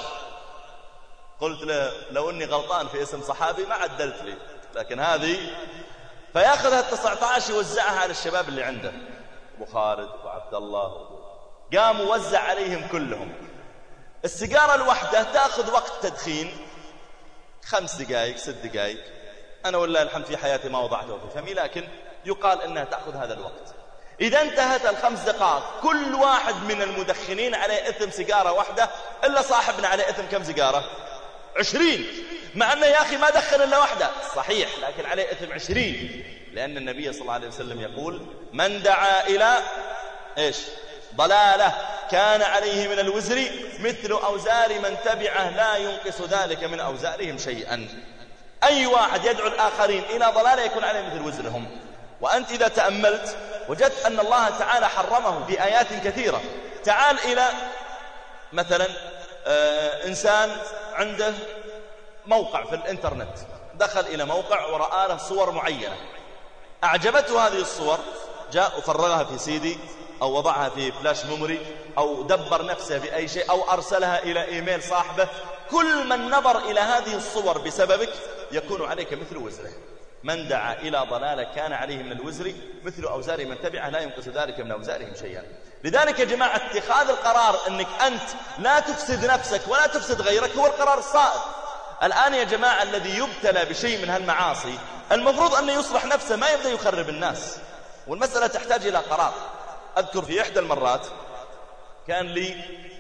قلت له لو أني غلطان في اسم صحابي ما عدلت لي، لكن هذه. فيأخذ التسعة عشر يوزعها على الشباب اللي عنده، أبو خالد وعبد الله، قام ووزع عليهم كلهم. السيجارة الواحدة تأخذ وقت تدخين خمس دقائق ست دقائق. أنا والله الحمد في حياتي ما وضعته في فمي، لكن يقال أنها تأخذ هذا الوقت. إذا انتهت الخمس دقائق كل واحد من المدخنين عليه إثم سيجارة واحدة، إلا صاحبنا عليه إثم كم سيجارة؟ عشرين. مع أنه يا أخي ما دخل إلا واحدة صحيح، لكن عليه إثم عشرين، لأن النبي صلى الله عليه وسلم يقول من دعا إلى إيش؟ ضلالة كان عليه من الوزر مثل أوزار من تبعه لا ينقص ذلك من أوزارهم شيئا. أي واحد يدعو الآخرين إلى ضلالة يكون عليه مثل وزرهم. وأنت إذا تأملت وجدت أن الله تعالى حرمه بآيات كثيرة. تعال إلى مثلا آه إنسان عنده موقع في الإنترنت، دخل إلى موقع ورأى له صور معينة، أعجبته هذه الصور، جاء وفرغها في سيدي أو وضعها في فلاش ميموري أو دبر نفسه بأي شيء أو أرسلها إلى إيميل صاحبه. كل من نظر إلى هذه الصور بسببك يكون عليك مثل وزره. من دعا إلى ضلالة كان عليه من الوزر مثل أوزار من تبعه لا ينقص ذلك من أوزارهم شيئا. لذلك يا جماعة اتخاذ القرار أنك أنت لا تفسد نفسك ولا تفسد غيرك هو القرار الصائب. الآن يا جماعة الذي يبتلى بشيء من هالمعاصي المفروض أن يصلح نفسه، ما يبدأ يخرب الناس، والمسألة تحتاج إلى قرار. أذكر في إحدى المرات كان لي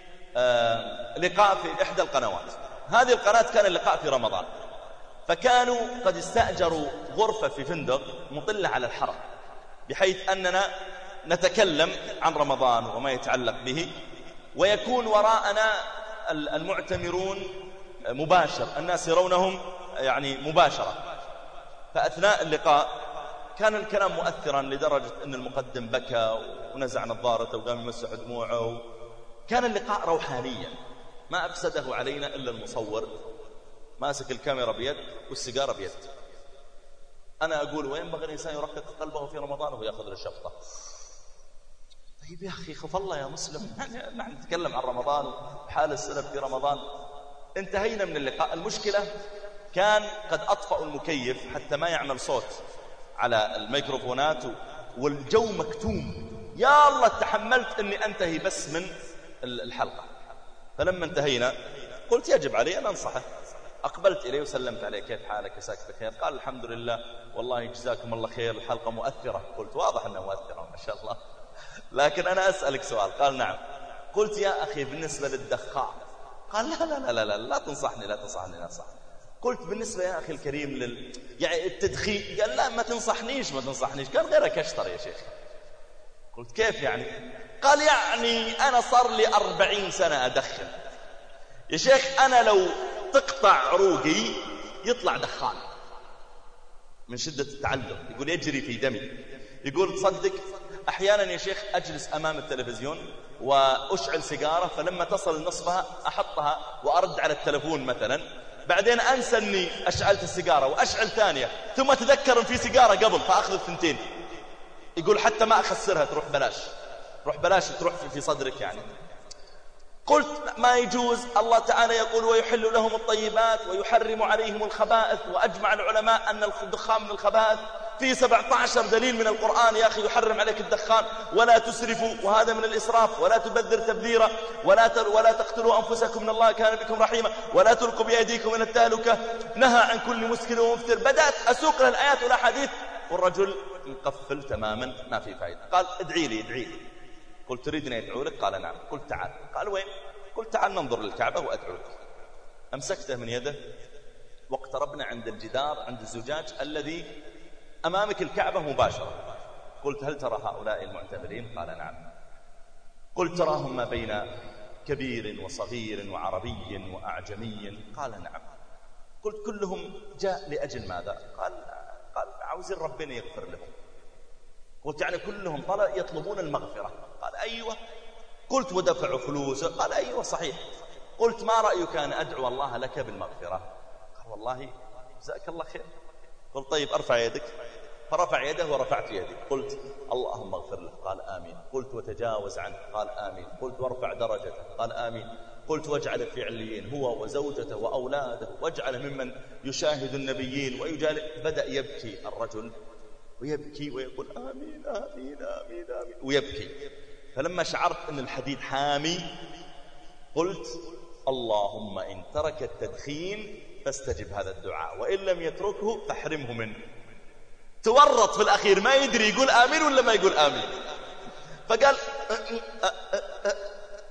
آه لقاء في إحدى القنوات، هذه القناة كان اللقاء في رمضان، فكانوا قد استأجروا غرفة في فندق مطلة على الحرم، بحيث أننا نتكلم عن رمضان وما يتعلق به، ويكون وراءنا المعتمرون مباشر، الناس يرونهم يعني مباشرة. فأثناء اللقاء كان الكلام مؤثرا لدرجة أن المقدم بكى ونزع نظارته وقام يمسح دموعه. كان اللقاء روحانيا، ما أفسده علينا إلا المصور ماسك الكاميرا بيد والسيجارة بيد. أنا أقول وينبغي الإنسان يرقق قلبه في رمضان وهو يأخذ الشفطة. طيب يا أخي خف الله يا مسلم، نحن نتكلم عن رمضان وحال السلف في رمضان. انتهينا من اللقاء. المشكلة كان قد أطفأوا المكيف حتى ما يعمل صوت على الميكروفونات والجو مكتوم. يا الله تحملت أني أنتهي بس من الحلقة. فلما انتهينا قلت يجب علي أن أنصحه. أقبلت إليه وسلمت عليه، كيف حالك يساك بخير؟ قال الحمد لله والله جزاكم الله خير، الحلقة مؤثرة. قلت واضح أنها مؤثرة ما شاء الله، لكن أنا أسألك سؤال. قال نعم. قلت يا أخي بالنسبة للدخان. قال لا لا لا لا لا, لا تنصحني لا تنصحني لا تنصحني. قلت بالنسبة يا أخي الكريم لل يعني التدخين. قال لا ما تنصحنيش ما تنصحنيش قال غيرك أشطر يا شيخ. قلت كيف يعني؟ قال يعني أنا صار لي أربعين سنة أدخن يا شيخ، أنا لو تقطع عروقي يطلع دخان من شدة التعلق. يقول يجري في دمي. يقول تصدق أحيانا يا شيخ أجلس أمام التلفزيون وأشعل سيجارة، فلما تصل نصفها أحطها وأرد على التلفون مثلا، بعدين أنسى أني أشعلت السيجارة وأشعل ثانية، ثم أتذكر أن في سيجارة قبل فأخذ الثنتين. يقول حتى ما أخسرها تروح بلاش، روح بلاش تروح في صدرك يعني. قلت ما يجوز، الله تعالى يقول ويحل لهم الطيبات ويحرم عليهم الخبائث، وأجمع العلماء أن الدخان من الخبائث. في سبعة عشر دليل من القرآن يا أخي يحرم عليك الدخان. ولا تسرفوا وهذا من الإسراف، ولا تبذر تبذيرا، ولا ولا تقتلوا أنفسكم إن الله كان بكم رحيما، ولا تلقوا بأيديكم من التهلكة، نهى عن كل مسكر ومفتر. بدأت أسوق له الآيات والأحاديث والرجل مقفل تماما ما في فائدة. قال ادعي لي ادعي لي. قلت تريدني أدعو لك؟ قال نعم. قلت تعال. قال وين؟ قلت تعال ننظر للكعبة وأدعو لك. أمسكته من يده واقتربنا عند الجدار عند الزجاج الذي أمامك الكعبة مباشرة. قلت هل ترى هؤلاء المعتمرين؟ قال نعم. قلت تراهم ما بين كبير وصغير وعربي وأعجمي؟ قال نعم. قلت كلهم جاء لأجل ماذا؟ قال قال عاوزين ربنا يغفر لهم. قلت يعني كلهم طلع يطلبون المغفرة؟ قال أيوة. قلت ودفعوا فلوس؟ قال أيوة صحيح. قلت ما رأيك أن أدعو الله لك بالمغفرة؟ قال والله جزاك الله خير. قلت طيب أرفع يدك. فرفع يده ورفعت يدي. قلت اللهم اغفر له. قال آمين. قلت وتجاوز عنه. قال آمين. قلت وارفع درجته. قال آمين. قلت واجعل في عليين هو وزوجته وأولاده، واجعل ممن يشاهد النبيين ويجالس. بدأ يبكي الرجل ويبكي ويقول آمين آمين آمين آمين ويبكي. فلما شعرت أن الحديد حامي قلت اللهم إن ترك التدخين فاستجب هذا الدعاء، وإن لم يتركه فاحرمه منه. تورط في الأخير ما يدري يقول آمين ولا ما يقول آمين. فقال أ أ أ أ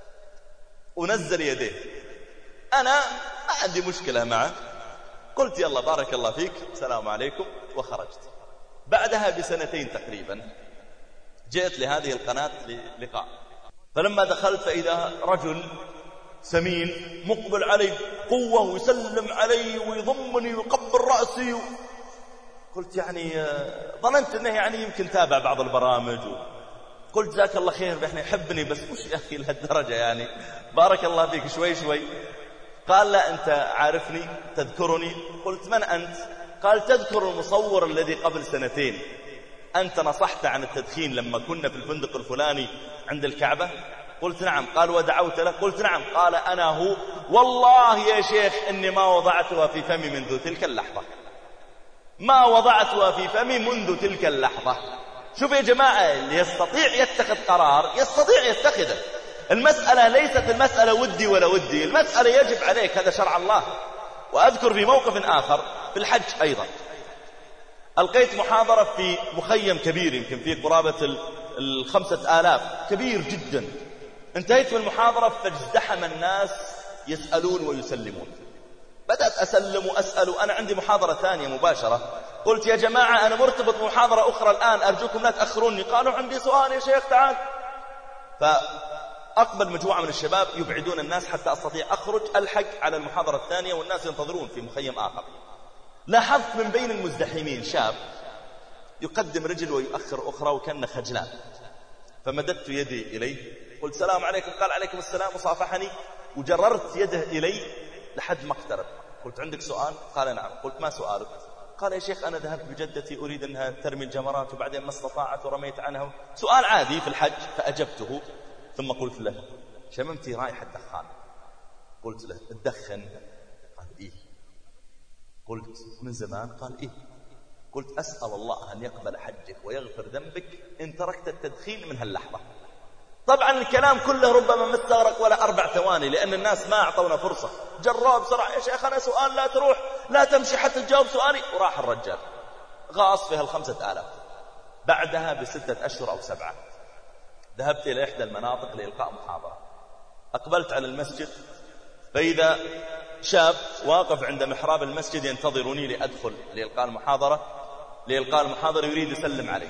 ونزل يديه. أنا ما عندي مشكلة معه. قلت يلا بارك الله فيك السلام عليكم وخرجت. بعدها بسنتين تقريبا جئت لهذه القناة للقاء، فلما دخلت فإذا رجل سمين مقبل علي قوة ويسلم علي ويضمني ويقبل رأسي. قلت يعني ظننت أنه يعني يمكن تابع بعض البرامج. قلت جزاك الله خير احنا يحبني بس مش يا أخي لهالدرجة يعني، بارك الله فيك شوي شوي. قال لا أنت عارفني تذكرني. قلت من أنت؟ قال تذكر المصور الذي قبل سنتين أنت نصحت عن التدخين لما كنا في الفندق الفلاني عند الكعبة؟ قلت نعم. قال ودعوت له؟ قلت نعم. قال أنا هو. والله يا شيخ إني ما وضعتها في فمي منذ تلك اللحظة، ما وضعتها في فمي منذ تلك اللحظة. شوف يا جماعة اللي يستطيع يتخذ قرار يستطيع يتخذه. المسألة ليست المسألة ودي ولا ودي، المسألة يجب عليك، هذا شرع الله. وأذكر في موقف آخر في الحج أيضا ألقيت محاضرة في مخيم كبير يمكن فيه قرابة الخمسة آلاف، كبير جدا. انتهيت من المحاضرة فازدحم الناس يسألون ويسلمون. بدأت أسلم وأسأل وأنا عندي محاضرة ثانية مباشرة. قلت يا جماعة أنا مرتبط بمحاضرة أخرى الآن أرجوكم لا تأخروني. قالوا عندي سؤال يا شيخ تعال. فأقبل مجموعة من الشباب يبعدون الناس حتى أستطيع أخرج ألحق على المحاضرة الثانية والناس ينتظرون في مخيم آخر. لاحظت من بين المزدحمين شاب يقدم رجل ويؤخر أخرى وكان خجلان، فمددت يدي إليه قلت السلام عليكم. قال عليكم السلام وصافحني وجررت يده إلي لحد ما اقترب. قلت عندك سؤال؟ قال نعم. قلت ما سؤالك؟ قال يا شيخ أنا ذهبت بجدتي أريد أنها ترمي الجمرات وبعدين ما استطاعت ورميت عنها. سؤال عادي في الحج. فأجبته ثم قلت له شممتي رائحة دخان. قلت له تدخن؟ قال إيه. قلت من زمان؟ قال إيه. قلت أسأل الله أن يقبل حجك ويغفر ذنبك إن تركت التدخين من هاللحظة. طبعا الكلام كله ربما ما استغرق ولا أربع ثواني لأن الناس ما أعطونا فرصة. جراه بسرعة يا شيخ أنا سؤال لا تروح لا تمشي حتى تجاوب سؤالي. وراح الرجال غاص في هالخمسة آلاف. بعدها بستة أشهر أو سبعة ذهبت إلى إحدى المناطق لإلقاء محاضرة. أقبلت على المسجد فإذا شاب واقف عند محراب المسجد ينتظرني لأدخل لإلقاء المحاضرة لإلقاء المحاضرة يريد يسلم علي.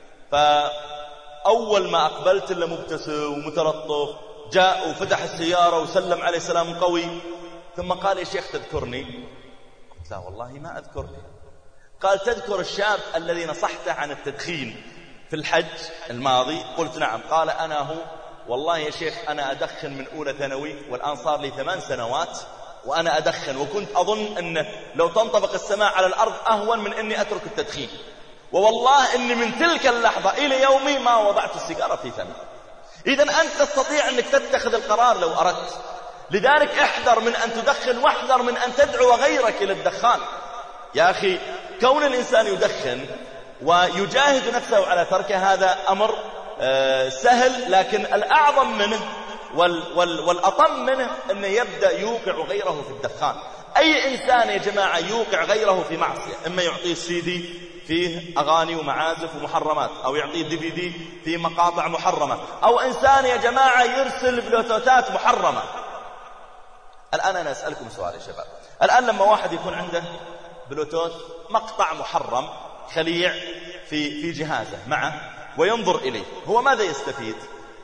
فأول ما أقبلت إلا مبتسم ومتلطف جاء وفتح السيارة وسلم علي سلام قوي ثم قال يا شيخ تذكرني؟ قلت لا والله ما أذكرني. قال تذكر الشاب الذي نصحته عن التدخين في الحج الماضي؟ قلت نعم. قال أنا هو. والله يا شيخ أنا أدخن من أولى ثانوي والآن صار لي ثمان سنوات وأنا أدخن، وكنت أظن أن لو تنطبق السماء على الأرض أهون من أني أترك التدخين، ووالله أني من تلك اللحظة إلى يومي ما وضعت السيجارة في فمي. إذن أنت تستطيع أنك تتخذ القرار لو أردت. لذلك احذر من أن تدخن، واحذر من أن تدعو غيرك إلى الدخان. يا أخي كون الإنسان يدخن ويجاهد نفسه على تركه هذا أمر آه سهل، لكن الأعظم منه وال وال والأطم منه أنه يبدأ يوقع غيره في الدخان. أي إنسان يا جماعة يوقع غيره في معصية، إما يعطيه سي دي فيه أغاني ومعازف ومحرمات، أو يعطيه دي في دي فيه مقاطع محرمة، أو إنسان يا جماعة يرسل بلوتوتات محرمة. الآن أنا أسألكم سؤال يا شباب، الآن لما واحد يكون عنده بلوتوث مقطع محرم خليع في في جهازه معه وينظر إليه، هو ماذا يستفيد؟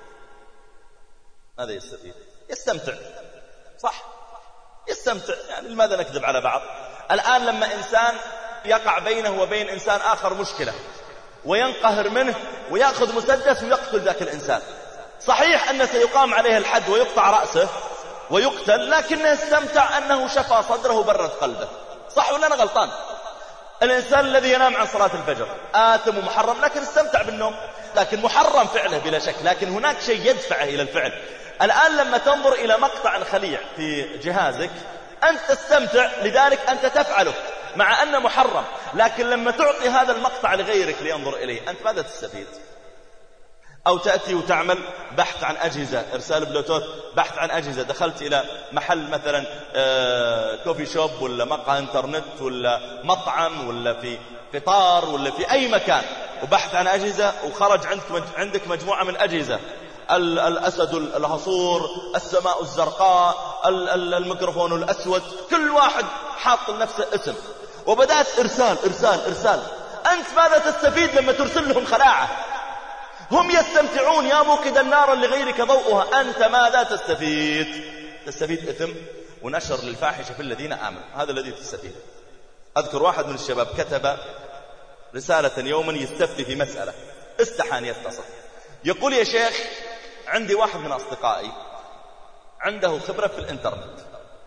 ماذا يستفيد؟ يستمتع، صح؟ يستمتع. يعني لماذا نكذب على بعض؟ الآن لما إنسان يقع بينه وبين إنسان آخر مشكلة وينقهر منه ويأخذ مسدس ويقتل ذاك الإنسان، صحيح أنه سيقام عليه الحد ويقطع رأسه ويقتل، لكنه استمتع أنه شفى صدره وبرد قلبه. صح ولا أنا غلطان؟ الإنسان الذي ينام عن صلاة الفجر آثم ومحرم، لكن استمتع بالنوم، لكن محرم فعله بلا شك، لكن هناك شيء يدفعه إلى الفعل. الآن لما تنظر إلى مقطع خليع في جهازك أنت تستمتع، لذلك أنت تفعله مع أنه محرم، لكن لما تعطي هذا المقطع لغيرك لينظر إليه أنت ماذا تستفيد؟ أو تأتي وتعمل بحث عن أجهزة، إرسال بلوتوث، بحث عن أجهزة، دخلت إلى محل مثلا كوفي شوب ولا مقهى انترنت ولا مطعم ولا في قطار ولا في أي مكان، وبحث عن أجهزة، وخرج عندك عندك مجموعة من أجهزة، الأسد الهصور، السماء الزرقاء، الميكروفون الأسود، كل واحد حاط لنفسه اسم، وبدأت إرسال إرسال إرسال. أنت ماذا تستفيد لما ترسل لهم خلاعة؟ هم يستمتعون يا موقد النار لغيرك ضوءها، أنت ماذا تستفيد؟ تستفيد إثم ونشر للفاحشة في الذين آمنوا، هذا الذي تستفيد. أذكر واحد من الشباب كتب رسالة يوما يستفتي في مسألة، استحى أن يتصل، يقول يا شيخ عندي واحد من أصدقائي عنده خبرة في الإنترنت،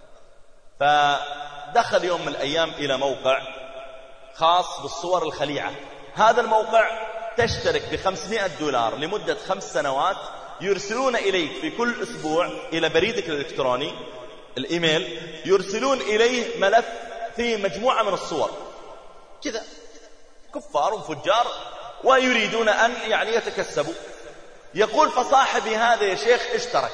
فدخل يوم من الأيام إلى موقع خاص بالصور الخليعة. هذا الموقع تشترك بخمسمائة دولار لمدة خمس سنوات، يرسلون إليك في كل أسبوع إلى بريدك الإلكتروني الإيميل، يرسلون إليه ملف فيه مجموعة من الصور كذا، كفار وفجار ويريدون أن يعني يتكسبوا. يقول فصاحبي هذا يا شيخ اشترك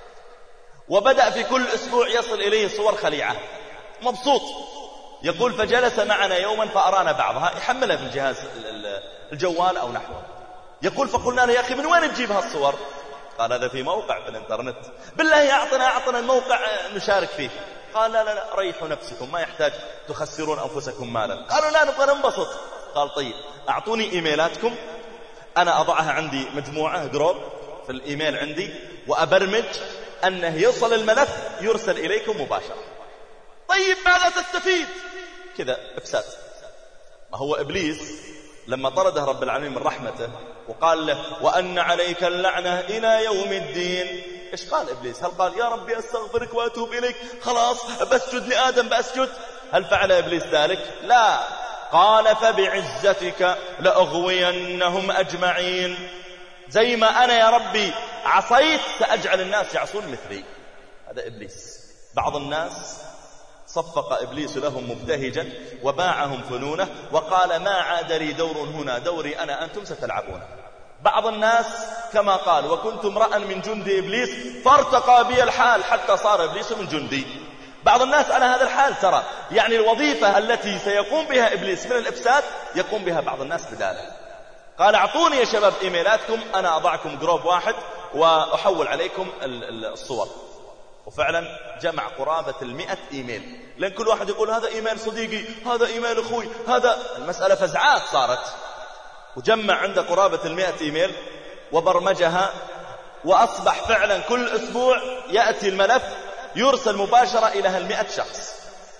وبدأ في كل أسبوع يصل إليه صور خليعة، مبسوط. يقول فجلس معنا يوما فأرانا بعضها، يحملها في الجهاز الجوال أو نحوه. يقول فقلنا له يا أخي من وين تجيب هالصور؟ قال هذا في موقع في الإنترنت. بالله أعطنا أعطنا الموقع نشارك فيه. قال لا لا لا ريحوا نفسكم، ما يحتاج تخسرون أنفسكم مالا. قالوا لا نبغى ننبسط. قال طيب أعطوني إيميلاتكم، أنا أضعها عندي مجموعة جروب في الإيميل عندي، وأبرمج أنه يصل الملف يرسل إليكم مباشرة. طيب ماذا تستفيد؟ كذا إفساد. ما هو إبليس لما طرده رب العالمين من رحمته وقال له وأن عليك اللعنة إلى يوم الدين، إيش قال إبليس؟ هل قال يا ربي أستغفرك وأتوب إليك خلاص بسجد لآدم بأسجد؟ هل فعل إبليس ذلك؟ لا، قال فبعزتك لأغوينهم أجمعين. زي ما أنا يا ربي عصيت سأجعل الناس يعصون مثلي. هذا إبليس. بعض الناس صفق إبليس لهم مبتهجا وباعهم فنونه وقال ما عاد لي دور هنا، دوري أنا أنتم ستلعبون. بعض الناس كما قال وكنت امرأ من جند إبليس فارتقى بي الحال حتى صار إبليس من جندي. بعض الناس على هذا الحال، ترى يعني الوظيفة التي سيقوم بها إبليس من الإفساد يقوم بها بعض الناس بداله. قال اعطوني يا شباب إيميلاتكم، أنا أضعكم جروب واحد وأحول عليكم الصور. وفعلا جمع قرابة المئة إيميل، لأن كل واحد يقول هذا إيميل صديقي، هذا إيميل أخوي، هذا المسألة فزعات صارت. وجمع عنده قرابة المئة إيميل وبرمجها، وأصبح فعلا كل أسبوع يأتي الملف يرسل مباشرة إلى هالمئة شخص.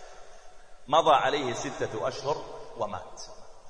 مضى عليه ستة أشهر ومات.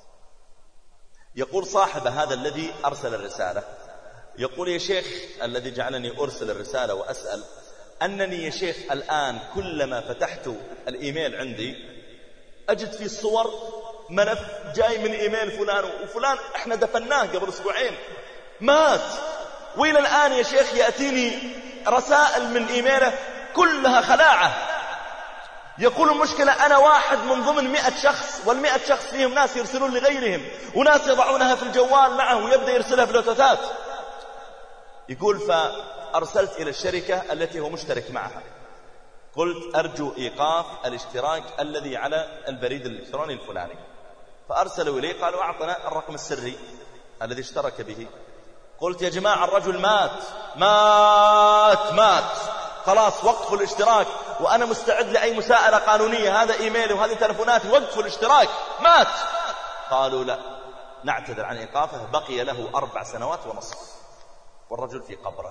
يقول صاحب هذا الذي أرسل الرسالة، يقول يا شيخ الذي جعلني أرسل الرسالة وأسأل، أنني يا شيخ الآن كلما فتحت الإيميل عندي أجد في الصور ملف جاي من إيميل فلان وفلان إحنا دفناه قبل أسبوعين مات، وإلى الآن يا شيخ يأتيني رسائل من إيميله كلها خلاعة. يقول المشكلة أنا واحد من ضمن مئة شخص، والمئة شخص فيهم ناس يرسلون لغيرهم وناس يضعونها في الجوال معه ويبدأ يرسلها في الوتوتات. يقول فأرسلت إلى الشركة التي هو مشترك معها، قلت أرجو إيقاف الاشتراك الذي على البريد الإلكتروني الفلاني، فأرسلوا إليه قالوا أعطنا الرقم السري الذي اشترك به. قلت يا جماعة الرجل مات مات مات خلاص وقفوا الاشتراك، وأنا مستعد لأي مساءلة قانونية، هذا إيميلي وهذه تلفوناتي، وقفوا الاشتراك مات. قالوا لا نعتذر عن إيقافه، بقي له أربع سنوات ونصف والرجل في قبره.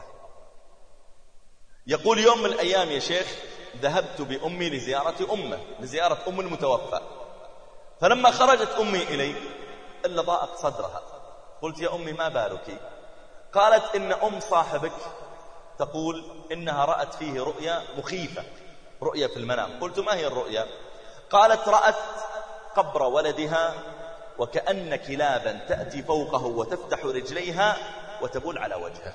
يقول يوم من الأيام يا شيخ ذهبت بأمي لزيارة أمه لزيارة أم المتوفى، فلما خرجت أمي إلي إلا ضاقت صدرها. قلت يا أمي ما بالك؟ قالت إن أم صاحبك تقول إنها رأت فيه رؤيا مخيفة، رؤيا في المنام. قلت ما هي الرؤيا؟ قالت رأت قبر ولدها وكأن كلابا تأتي فوقه وتفتح رجليها وتبول على وجهه.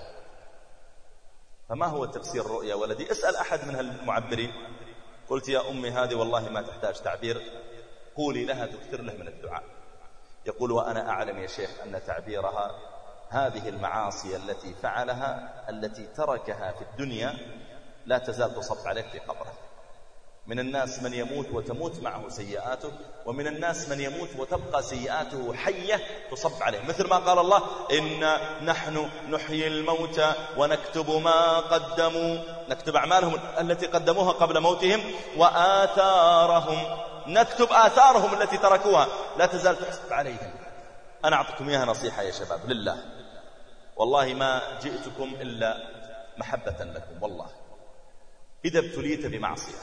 فما هو تفسير الرؤيا ولدي؟ اسأل أحد من المعبرين. قلت يا أمي هذه والله ما تحتاج تعبير، قولي لها تكثر له من الدعاء. يقول وأنا أعلم يا شيخ أن تعبيرها هذه المعاصي التي فعلها التي تركها في الدنيا لا تزال تصب عليه في قبره. من الناس من يموت وتموت معه سيئاته، ومن الناس من يموت وتبقى سيئاته حية تصب عليه، مثل ما قال الله إن نحن نحيي الموتى ونكتب ما قدموا، نكتب أعمالهم التي قدموها قبل موتهم وآثارهم، نكتب آثارهم التي تركوها لا تزال تحسب عليهم. أنا أعطيكم إياها نصيحة يا شباب لله، والله ما جئتكم إلا محبة لكم. والله إذا ابتليت بمعصية،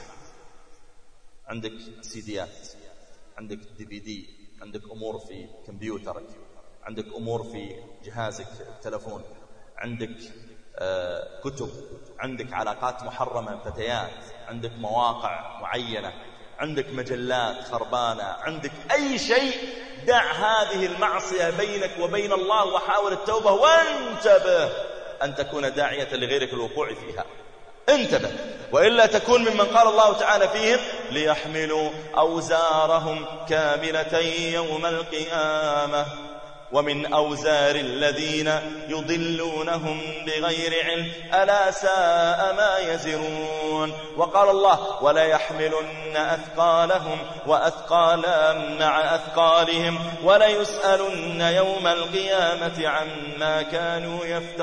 عندك سيديات، عندك دي في دي، عندك أمور في كمبيوترك، عندك أمور في جهازك التلفون، عندك آه كتب، عندك علاقات محرمة فتيات، عندك مواقع معينة، عندك مجلات خربانة، عندك أي شيء، دع هذه المعصية بينك وبين الله وحاول التوبة، وانتبه أن تكون داعية لغيرك الوقوع فيها. انتبه، وإلا تكون ممن قال الله تعالى فيهم ليحملوا أوزارهم كاملة يوم القيامة ومن أوزار الذين يضلونهم بغير علم ألا ساء ما يزرون. وقال الله ولا يحملن أثقالهم وأثقالا مع أثقالهم ولا يسألن يوم القيامة عما كانوا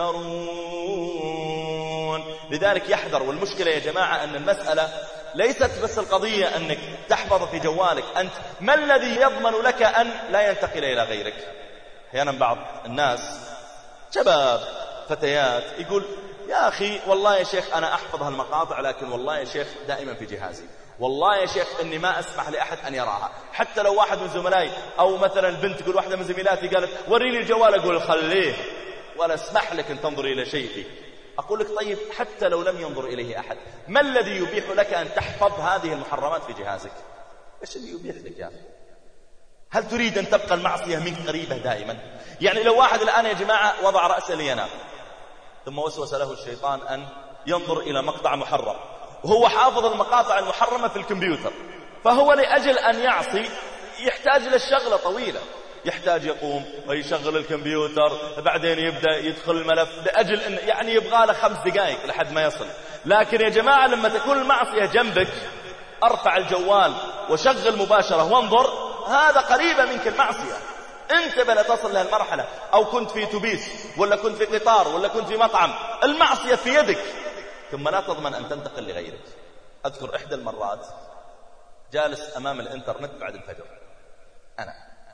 يفترون. لذلك يحذر. والمشكلة يا جماعة أن المسألة ليست بس القضية أنك تحفظ في جوالك أنت، ما الذي يضمن لك أن لا ينتقل إلى غيرك؟ أحيانا بعض الناس شباب فتيات يقول يا أخي والله يا شيخ أنا أحفظ هالمقاطع، لكن والله يا شيخ دائما في جهازي، والله يا شيخ إني ما أسمح لأحد أن يراها. حتى لو واحد من زملائي أو مثلا البنت تقول واحدة من زميلاتي قالت وريني الجوال، أقول خليه ولا اسمح لك أن تنظر إلى شيء فيه. أقول لك طيب حتى لو لم ينظر إليه أحد، ما الذي يبيح لك أن تحفظ هذه المحرمات في جهازك؟ إيش اللي يبيح لك يا أخي؟ هل تريد أن تبقى المعصية منك قريبة دائما؟ يعني لو واحد الآن يا جماعة وضع رأسه لينام، ثم وسوس له الشيطان أن ينظر إلى مقطع محرم، وهو حافظ المقاطع المحرمة في الكمبيوتر، فهو لأجل أن يعصي يحتاج إلى الشغلة طويلة، يحتاج يقوم ويشغل الكمبيوتر، بعدين يبدأ يدخل الملف، لأجل أن يعني يبغى له خمس دقائق لحد ما يصل. لكن يا جماعة لما تكون المعصية جنبك، أرفع الجوال وشغل مباشرة وانظر، هذا قريبة منك المعصية. انتبه لا تصل لها المرحلة. أو كنت في توبيس ولا كنت في قطار ولا كنت في مطعم، المعصية في يدك، ثم لا تضمن أن تنتقل لغيرك. أذكر إحدى المرات جالس أمام الإنترنت بعد الفجر أنا،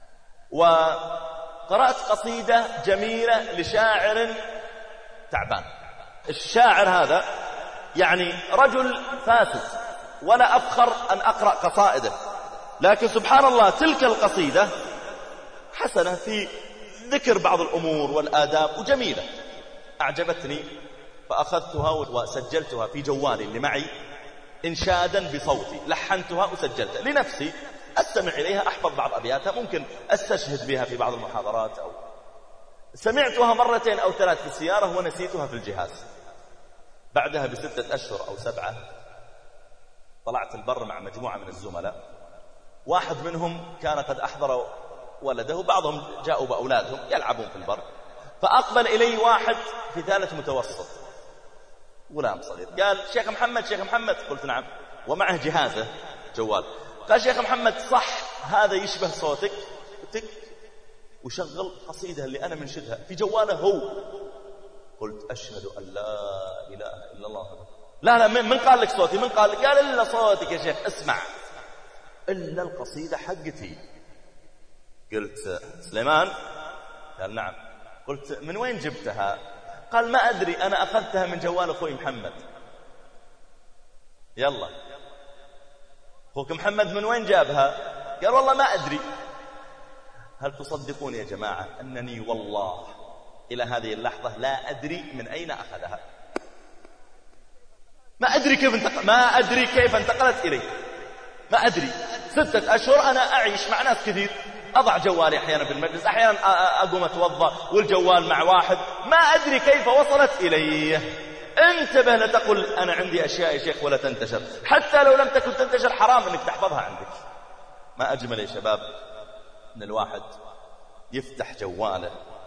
وقرأت قصيدة جميلة لشاعر تعبان. الشاعر هذا يعني رجل فاسد، ولا أفخر أن أقرأ قصائده، لكن سبحان الله تلك القصيدة حسنة في ذكر بعض الأمور والآداب وجميلة، أعجبتني، فأخذتها وسجلتها في جوالي اللي معي إنشادا بصوتي، لحنتها وسجلتها لنفسي أستمع إليها، أحفظ بعض أبياتها، ممكن أستشهد بها في بعض المحاضرات. أو سمعتها مرتين أو ثلاث في السيارة ونسيتها في الجهاز. بعدها بستة أشهر أو سبعة طلعت البر مع مجموعة من الزملاء، واحد منهم كان قد أحضر ولده، بعضهم جاءوا بأولادهم يلعبون في البر، فأقبل إلي واحد في ثالث متوسط، غلام صغير، قال شيخ محمد شيخ محمد. قلت نعم، ومعه جهازه جوال. قال شيخ محمد صح هذا يشبه صوتك؟ تك وشغل قصيدة اللي أنا منشدها في جواله هو. قلت أشهد أن لا إله إلا الله. لا لا من قال لك صوتي؟ من قال لك؟ قال إلا صوتك يا شيخ، اسمع إلا القصيدة حقتي. قلت سليمان؟ قال نعم. قلت من وين جبتها؟ قال ما أدري، أنا أخذتها من جوال أخوي محمد. يلا أخوك محمد من وين جابها؟ قال والله ما أدري. هل تصدقون يا جماعة أنني والله إلى هذه اللحظة لا أدري من أين أخذها؟ ما أدري كيف انتقل ما أدري كيف انتقلت إلي، ما أدري. ستة أشهر أنا أعيش مع ناس كثير، أضع جوالي أحيانا في المجلس، أحيانا أقوم أتوضأ والجوال مع واحد، ما أدري كيف وصلت إلي. انتبه لا تقل أنا عندي أشياء يا شيخ ولا تنتشر، حتى لو لم تكن تنتشر حرام أنك تحفظها عندك. ما أجمل يا شباب أن الواحد يفتح جواله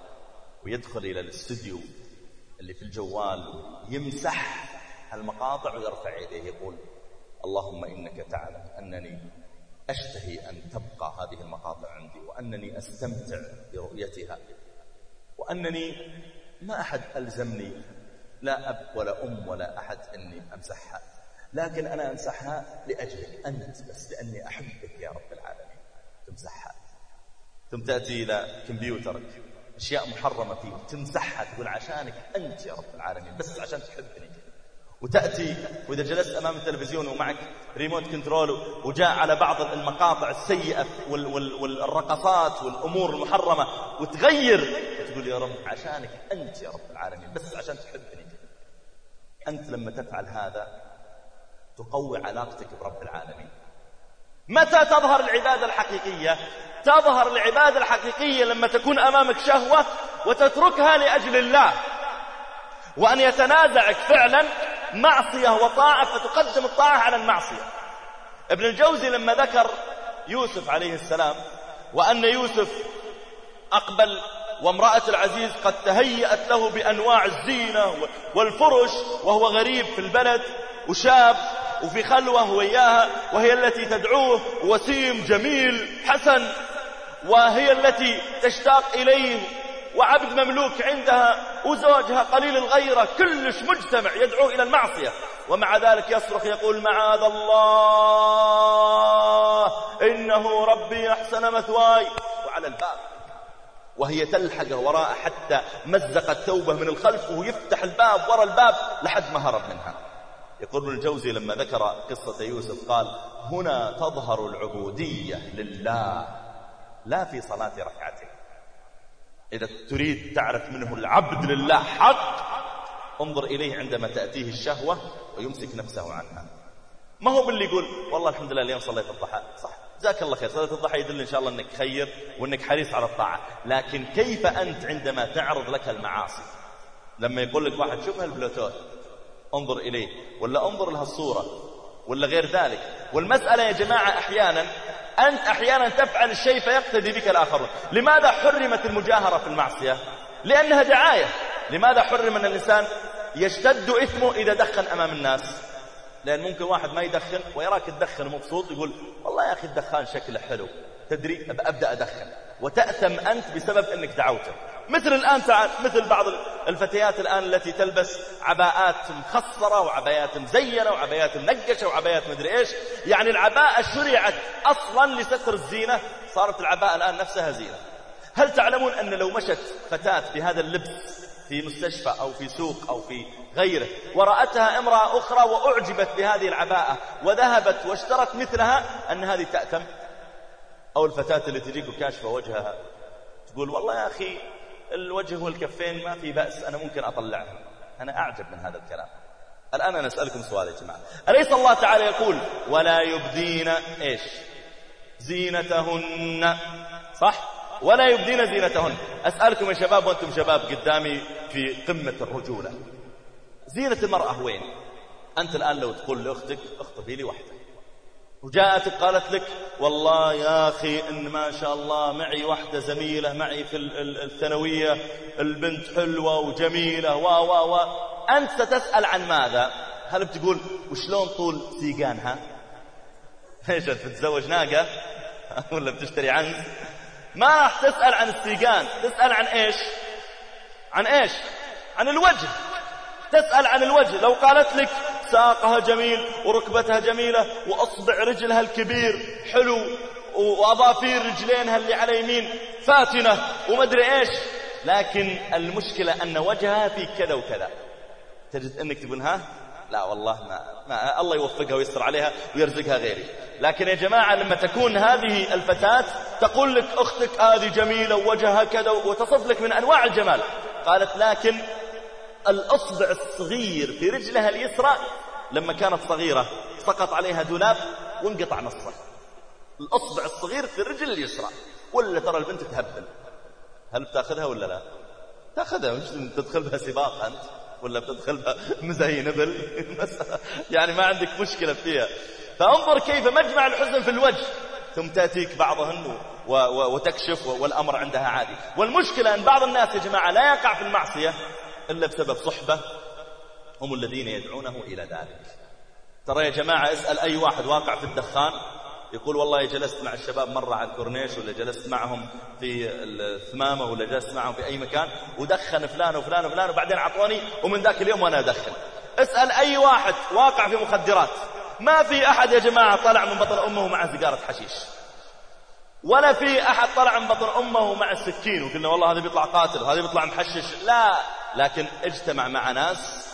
ويدخل إلى الاستوديو اللي في الجوال، يمسح المقاطع ويرفع يديه يقول اللهم إنك تعلم أنني أشتهي أن تبقى هذه المقاطع عندي، وأنني أستمتع برؤيتها، وأنني ما أحد ألزمني، لا أب ولا أم ولا أحد أني أمسحها، لكن أنا أمسحها لأجلك أنت بس، لأني أحبك يا رب العالمين تمسحها. ثم تأتي إلى كمبيوترك أشياء محرمة فيه تمسحها، تقول عشانك أنت يا رب العالمين، بس عشان تحبني. وتأتي وإذا جلست أمام التلفزيون ومعك ريموت كنترول وجاء على بعض المقاطع السيئة والرقصات والأمور المحرمة وتغير وتقول يا رب عشانك أنت يا رب العالمين، بس عشان تحبني. أنت لما تفعل هذا تقوي علاقتك برب العالمين. متى تظهر العبادة الحقيقية؟ تظهر العبادة الحقيقية لما تكون أمامك شهوة وتتركها لأجل الله، وأن يتنازعك فعلا معصية وطاعة فتقدم الطاعة على المعصية. ابن الجوزي لما ذكر يوسف عليه السلام وأن يوسف أقبل وامرأة العزيز قد تهيأت له بأنواع الزينة والفرش وهو غريب في البلد وشاب وفي خلوة وإياها، وهي التي تدعوه وسيم جميل حسن، وهي التي تشتاق إليه، وعبد مملوك عندها، وزوجها قليل الغيرة كلش مجتمع يدعو إلى المعصية، ومع ذلك يصرخ يقول معاذ الله إنه ربي أحسن مثواي، وعلى الباب وهي تلحق وراء حتى مزقت ثوبه من الخلف وهو يفتح الباب وراء الباب لحد ما هرب منها. يقول ابن الجوزي لما ذكر قصة يوسف قال هنا تظهر العبودية لله لا في صلاة ركعتين. إذا تريد تعرف منه العبد لله حق انظر إليه عندما تأتيه الشهوة ويمسك نفسه عنها. ما هو باللي يقول والله الحمد لله اليوم صليت الضحى، صح جزاك الله خير، صلاة الضحى يدل إن شاء الله أنك خير وأنك حريص على الطاعة، لكن كيف أنت عندما تعرض لك المعاصي؟ لما يقول لك واحد شوف هالبلوتوث انظر إليه، ولا انظر لها الصورة، ولا غير ذلك. والمسألة يا جماعة أحيانا أنت أحيانا تفعل الشيء فيقتدي بك الآخرون. لماذا حرمت المجاهرة في المعصية؟ لأنها دعاية. لماذا حرم أن الإنسان يشتد إثمه إذا دخن أمام الناس؟ لأن ممكن واحد ما يدخن ويراك تدخن مبسوط يقول والله يا أخي الدخان شكله حلو، تدري أبدأ أدخن، وتأثم أنت بسبب أنك دعوته. مثل الآن تعال مثل بعض الفتيات الآن التي تلبس عباءات مخصرة وعبايات مزينة وعبايات منقشة وعبايات مدري إيش، يعني العباءة شرعت أصلا لستر الزينة، صارت العباءة الآن نفسها زينة. هل تعلمون أن لو مشت فتاة في هذا اللبس في مستشفى أو في سوق أو في غيره ورأتها امرأة أخرى وأعجبت بهذه العباءة وذهبت واشترت مثلها أن هذه تأتم؟ أو الفتاة اللي تجيك كاشفة وجهها تقول والله يا أخي الوجه والكفين ما في بأس أنا ممكن أطلعها، أنا أعجب من هذا الكلام. الآن أنا أسألكم سؤال يا جماعة، أليس الله تعالى يقول ولا يبدين إيش زينتهن؟ صح؟ ولا يبدين زينتهن. أسألكم يا شباب وأنتم شباب قدامي في قمة الرجولة، زينة المرأة وين؟ أنت الآن لو تقول لأختك اخطبي لي واحدة، وجاءتك قالت لك والله يا أخي إن ما شاء الله معي واحدة زميلة معي في الثانوية، البنت حلوة وجميلة و و و أنت ستسأل عن ماذا؟ هل بتقول وشلون طول سيقانها؟ ايش بتتزوج ناقة ولا بتشتري عنز؟ ما راح تسأل عن السيقان، تسأل عن ايش؟ عن ايش؟ عن الوجه. تسأل عن الوجه. لو قالت لك ساقها جميل وركبتها جميلة وأصبع رجلها الكبير حلو وأظافير رجلينها اللي على يمين فاتنة ومدري ايش، لكن المشكلة أن وجهها في كذا وكذا، تجد أنك تقول ها لا والله ما, ما الله يوفقها ويسر عليها ويرزقها غيري. لكن يا جماعة لما تكون هذه الفتاة تقول لك أختك هذه جميلة ووجهها كذا وتصف لك من أنواع الجمال، قالت لكن الأصبع الصغير في رجلها اليسرى لما كانت صغيرة سقط عليها دولاب وانقطع نصه، الأصبع الصغير في الرجل اليسرى. ولا ترى البنت تهبل، هل بتاخذها ولا لا؟ تاخذها، مش تدخل بها سباق أنت ولا بتدخل بها مزاي نبل يعني ما عندك مشكلة فيها. فانظر كيف مجمع الحزن في الوجه، ثم تأتيك بعضهن و و وتكشف والأمر عندها عادي. والمشكلة أن بعض الناس يا جماعة لا يقع في المعصية إلا بسبب صحبة هم الذين يدعونه إلى ذلك. ترى يا جماعة اسأل أي واحد واقع في الدخان يقول والله جلست مع الشباب مرة على الكورنيش، ولا جلست معهم في الثمامة، ولا جلست معهم في أي مكان ودخن فلان وفلان وفلان وبعدين عطوني ومن ذاك اليوم وأنا أدخن. اسأل أي واحد واقع في مخدرات، ما في أحد يا جماعة طلع من بطن أمه مع سيجارة حشيش، ولا في أحد طلع من بطن أمه مع السكين وقلنا والله هذا بيطلع قاتل وهذا بيطلع محشش، لا، لكن اجتمع مع ناس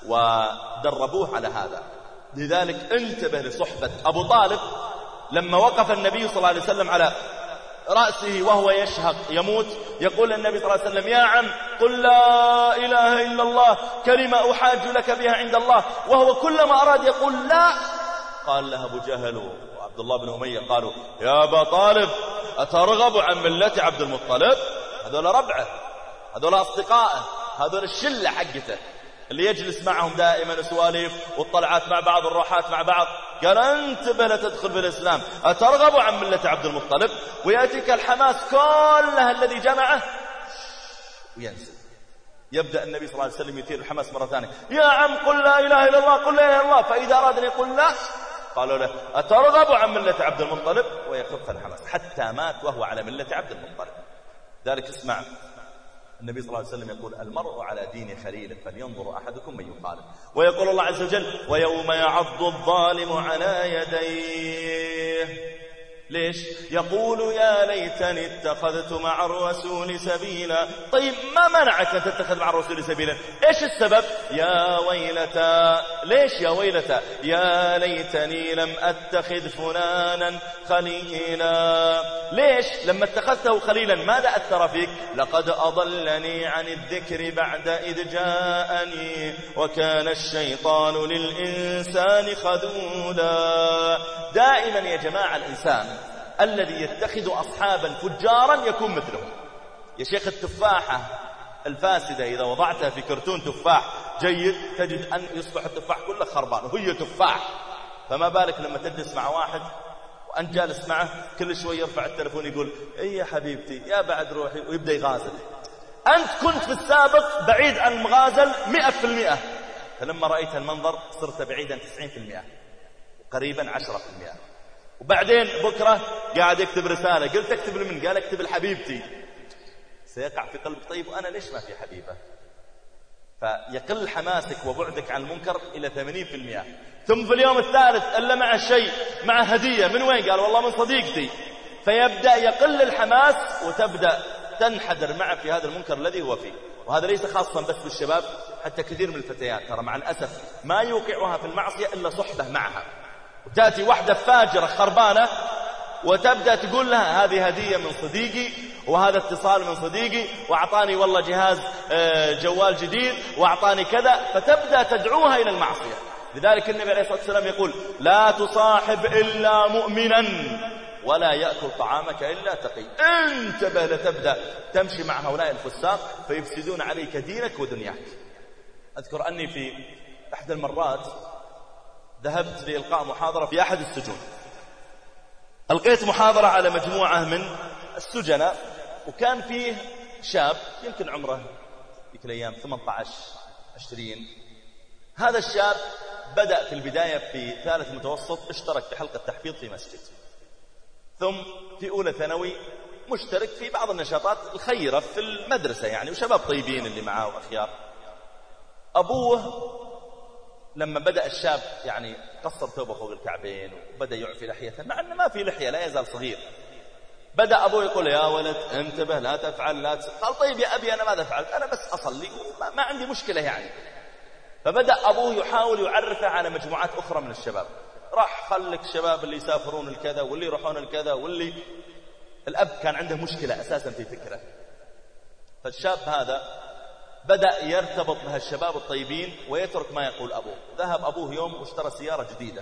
ودربوه على هذا. لذلك انتبه لصحبة أبو طالب. لما وقف النبي صلى الله عليه وسلم على رأسه وهو يشهق يموت، يقول النبي صلى الله عليه وسلم يا عم قل لا إله إلا الله كلمة أحاج لك بها عند الله، وهو كلما أراد يقول لا قال له أبو جهل وعبد الله بن أمية قالوا يا أبا طالب أترغب عن ملة عبد المطلب؟ هذول ربعه، هذول أصدقائه، هذول الشلة حقته اللي يجلس معهم دائما سواليف والطلعات مع بعض والروحات مع بعض. قال انتبه لا تدخل في الإسلام، أترغب عن ملة عبد المطلب؟ ويأتيك الحماس كلها الذي جمعه وينزل. يبدأ النبي صلى الله عليه وسلم يثير الحماس مرة ثانية، يا عم قل لا إله إلا الله، قل لا إله إلا الله. فإذا أراد أن يقول لا قالوا له أترغب عن ملة عبد المطلب؟ ويخف الحماس حتى مات وهو على ملة عبد المطلب. ذلك اسمع النبي صلى الله عليه وسلم يقول المرء على دين خليله فلينظر أحدكم من يخالف. ويقول الله عز وجل ويوم يعض الظالم على يديه، ليش؟ يقول يا ليتني اتخذت مع الرسول سبيلا. طيب ما منعك أن تتخذ مع الرسول سبيلا؟ إيش السبب؟ يا ويلتا. ليش يا ويلتا؟ يا ليتني لم أتخذ فلانا خليلا. ليش؟ لما اتخذته خليلا ماذا أثر فيك؟ لقد أضلني عن الذكر بعد إذ جاءني وكان الشيطان للإنسان خذولا. دائما يا جماعة الإنسان الذي يتخذ أصحابا فجارا يكون مثلهم. يا شيخ التفاحة الفاسدة إذا وضعتها في كرتون تفاح جيد تجد أن يصبح التفاح كله خربان وهي تفاح، فما بالك لما تجلس مع واحد وأنت جالس معه كل شوي يرفع التلفون يقول إيه يا حبيبتي يا بعد روحي ويبدأ يغازل. أنت كنت في السابق بعيد عن المغازل مئة في المئة، فلما رأيت المنظر صرت بعيدا تسعين في المئة قريبا عشرة في المئة. وبعدين بكرة قاعد يكتب رسالة، قلت اكتب لمن؟ قال اكتب لحبيبتي. سيقع في قلب طيب وأنا ليش ما في حبيبة؟ فيقل حماسك وبعدك عن المنكر إلى ثمانين في المئة. ثم في اليوم الثالث إلا مع الشيء مع هدية، من وين؟ قال والله من صديقتي. فيبدأ يقل الحماس وتبدأ تنحدر معه في هذا المنكر الذي هو فيه. وهذا ليس خاصا بس بالشباب، حتى كثير من الفتيات ترى مع الأسف ما يوقعها في المعصية إلا صحبة معها. وتأتي واحدة فاجرة خربانة وتبدأ تقول لها هذه هدية من صديقي، وهذا اتصال من صديقي، وأعطاني والله جهاز جوال جديد، وأعطاني كذا، فتبدأ تدعوها إلى المعصية. لذلك النبي عليه الصلاة والسلام يقول لا تصاحب إلا مؤمنا ولا يأكل طعامك إلا تقي. انتبه لتبدأ تمشي مع هؤلاء الفساق فيفسدون عليك دينك ودنياك. أذكر أني في إحدى المرات ذهبت لإلقاء محاضرة في أحد السجون. ألقيت محاضرة على مجموعة من السجناء، وكان فيه شاب يمكن عمره ذيك الأيام ثمانية عشر عشرين. هذا الشاب بدأ في البداية في ثالث متوسط، اشترك في حلقة تحفيظ في مسجد، ثم في أولى ثانوي مشترك في بعض النشاطات الخيرة في المدرسة يعني، وشباب طيبين اللي معاه وأخيار. أبوه لما بدأ الشاب يعني قصر ثوبه فوق الكعبين وبدأ يعفي لحيته، مع أنه ما في لحية لا يزال صغير، بدأ أبوه يقول يا ولد انتبه لا تفعل لا تفعل. قال طيب يا أبي أنا ماذا فعلت؟ أنا بس أصلي ما, ما عندي مشكلة يعني. فبدأ أبوه يحاول يعرفه على مجموعات أخرى من الشباب، راح خلك الشباب اللي يسافرون الكذا واللي يروحون الكذا واللي. الأب كان عنده مشكلة أساسا في فكرة. فالشاب هذا بدأ يرتبط بهالشباب الطيبين ويترك ما يقول أبوه. ذهب أبوه يوم واشترى سيارة جديدة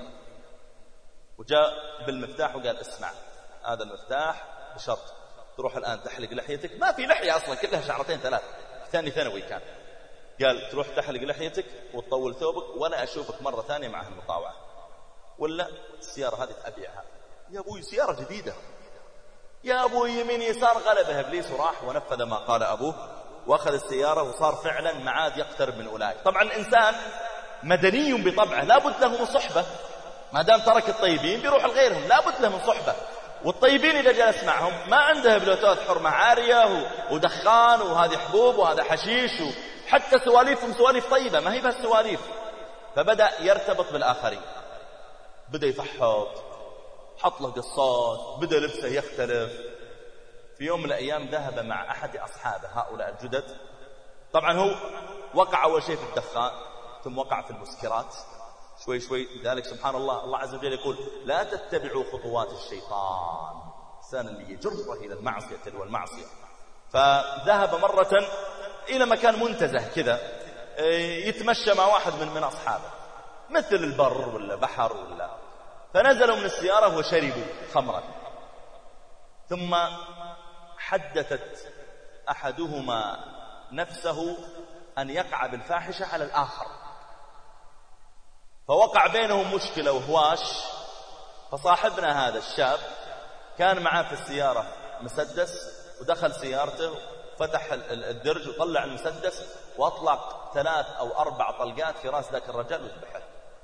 وجاء بالمفتاح وقال اسمع هذا المفتاح بشرط تروح الآن تحلق لحيتك، ما في لحية أصلا كلها شعرتين ثلاث، ثاني ثانوي كان. قال تروح تحلق لحيتك وتطول ثوبك ولا أشوفك مرة ثانية مع المطاوعة، ولا السيارة هذه أبيعها. يا أبوي سيارة جديدة، يا أبوي يمين يسار. غلبه إبليس وراح ونفذ ما قال أبوه وأخذ السيارة وصار فعلا معاد يقترب من أولئك. طبعا الإنسان مدني بطبعه لا بد له من صحبة، ما دام ترك الطيبين بيروح لغيرهم، لا بد له من صحبة. والطيبين إذا جلس معهم ما عنده بلوتوث حرمة عارية ودخان وهذه حبوب وهذا حشيش، وحتى سواليفهم سواليف طيبة ما هي بس سواليف. فبدأ يرتبط بالآخرين، بدأ يفحط، حط له قصات، بدأ لبسه يختلف. في يوم من الأيام ذهب مع أحد أصحابه هؤلاء الجدد. طبعا هو وقع أول شيء في الدخان، ثم وقع في المسكرات شوي شوي. لذلك سبحان الله الله عز وجل يقول لا تتبعوا خطوات الشيطان، الإنسان اللي يجره إلى المعصية تلو المعصية. فذهب مرة إلى مكان منتزه كذا يتمشى مع واحد من من أصحابه مثل البر ولا بحر ولا. فنزلوا من السيارة وشربوا خمرا، ثم حدثت أحدهما نفسه أن يقع بالفاحشة على الآخر، فوقع بينهم مشكلة وهواش. فصاحبنا هذا الشاب كان معاه في السيارة مسدس، ودخل سيارته فتح الدرج وطلع المسدس وأطلق ثلاث أو أربع طلقات في رأس ذاك الرجال وذبحه.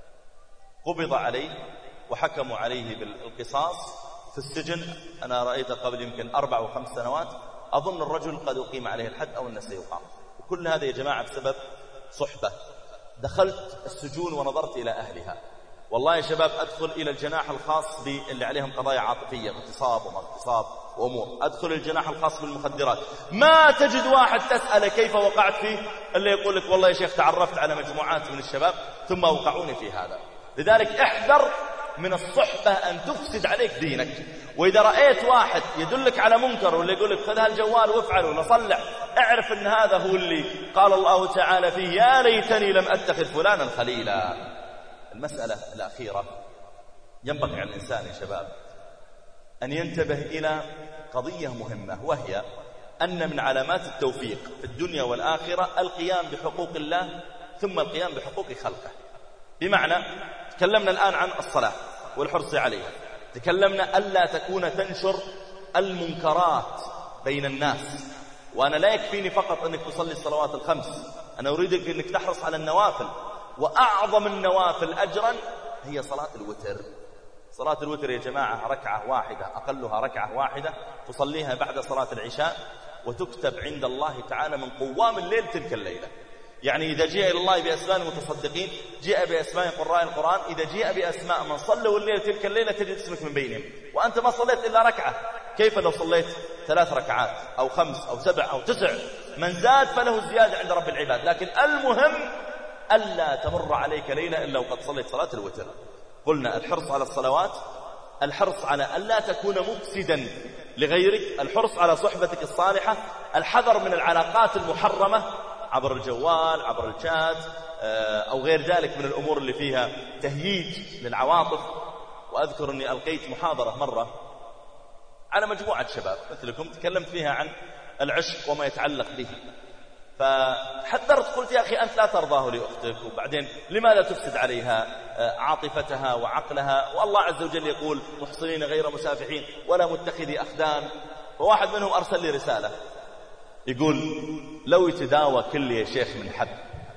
قبض عليه وحكموا عليه بالقصاص في السجن. أنا رأيته قبل يمكن أربع وخمس سنوات، أظن الرجل قد أقيم عليه الحد أو أنه سيقام. وكل هذا يا جماعة بسبب صحبة. دخلت السجون ونظرت إلى أهلها، والله يا شباب أدخل إلى الجناح الخاص باللي عليهم قضايا عاطفية اغتصاب وما اغتصاب وأمور، أدخل الجناح الخاص بالمخدرات، ما تجد واحد تسأله كيف وقعت فيه اللي يقول لك والله يا شيخ تعرفت على مجموعات من الشباب ثم وقعوني في هذا. لذلك احذر من الصحبة أن تفسد عليك دينك. وإذا رأيت واحد يدلك على منكر ولا يقول لك خذ هالجوال وافعل ولا صلع، اعرف أن هذا هو اللي قال الله تعالى فيه يا ليتني لم أتخذ فلانا خليلا. المسألة الأخيرة ينبغي على الإنسان يا شباب أن ينتبه إلى قضية مهمة، وهي أن من علامات التوفيق في الدنيا والآخرة القيام بحقوق الله ثم القيام بحقوق خلقه. بمعنى تكلمنا الآن عن الصلاة والحرص عليها، تكلمنا ألا تكون تنشر المنكرات بين الناس. وأنا لا يكفيني فقط أنك تصلي الصلوات الخمس، أنا أريدك أنك تحرص على النوافل، وأعظم النوافل أجرا هي صلاة الوتر. صلاة الوتر يا جماعة ركعة واحدة، أقلها ركعة واحدة تصليها بعد صلاة العشاء، وتكتب عند الله تعالى من قوام الليل تلك الليلة. يعني إذا جاء إلى الله بأسماء المتصدقين جاء بأسماء قراء القرآن، إذا جاء بأسماء من صلوا الليل تلك الليلة تجد اسمك من بينهم، وأنت ما صليت إلا ركعة. كيف لو صليت ثلاث ركعات أو خمس أو سبع أو تسع؟ من زاد فله الزيادة عند رب العباد. لكن المهم ألا تمر عليك ليلة إلا وقد صليت صلاة الوتر. قلنا الحرص على الصلوات، الحرص على ألا تكون مفسدا لغيرك، الحرص على صحبتك الصالحة، الحذر من العلاقات المحرمة عبر الجوال، عبر الشات أو غير ذلك من الأمور اللي فيها تهييج للعواطف. وأذكر أني ألقيت محاضرة مرة على مجموعة شباب مثلكم، تكلمت فيها عن العشق وما يتعلق به، فحذرت قلت يا أخي أنت لا ترضاه لأختك، وبعدين لماذا تفسد عليها عاطفتها وعقلها؟ والله عز وجل يقول محصنين غير مسافحين ولا متخذي أخدان. فواحد منهم أرسل لي رسالة يقول لو يتداوى كل يا شيخ من حب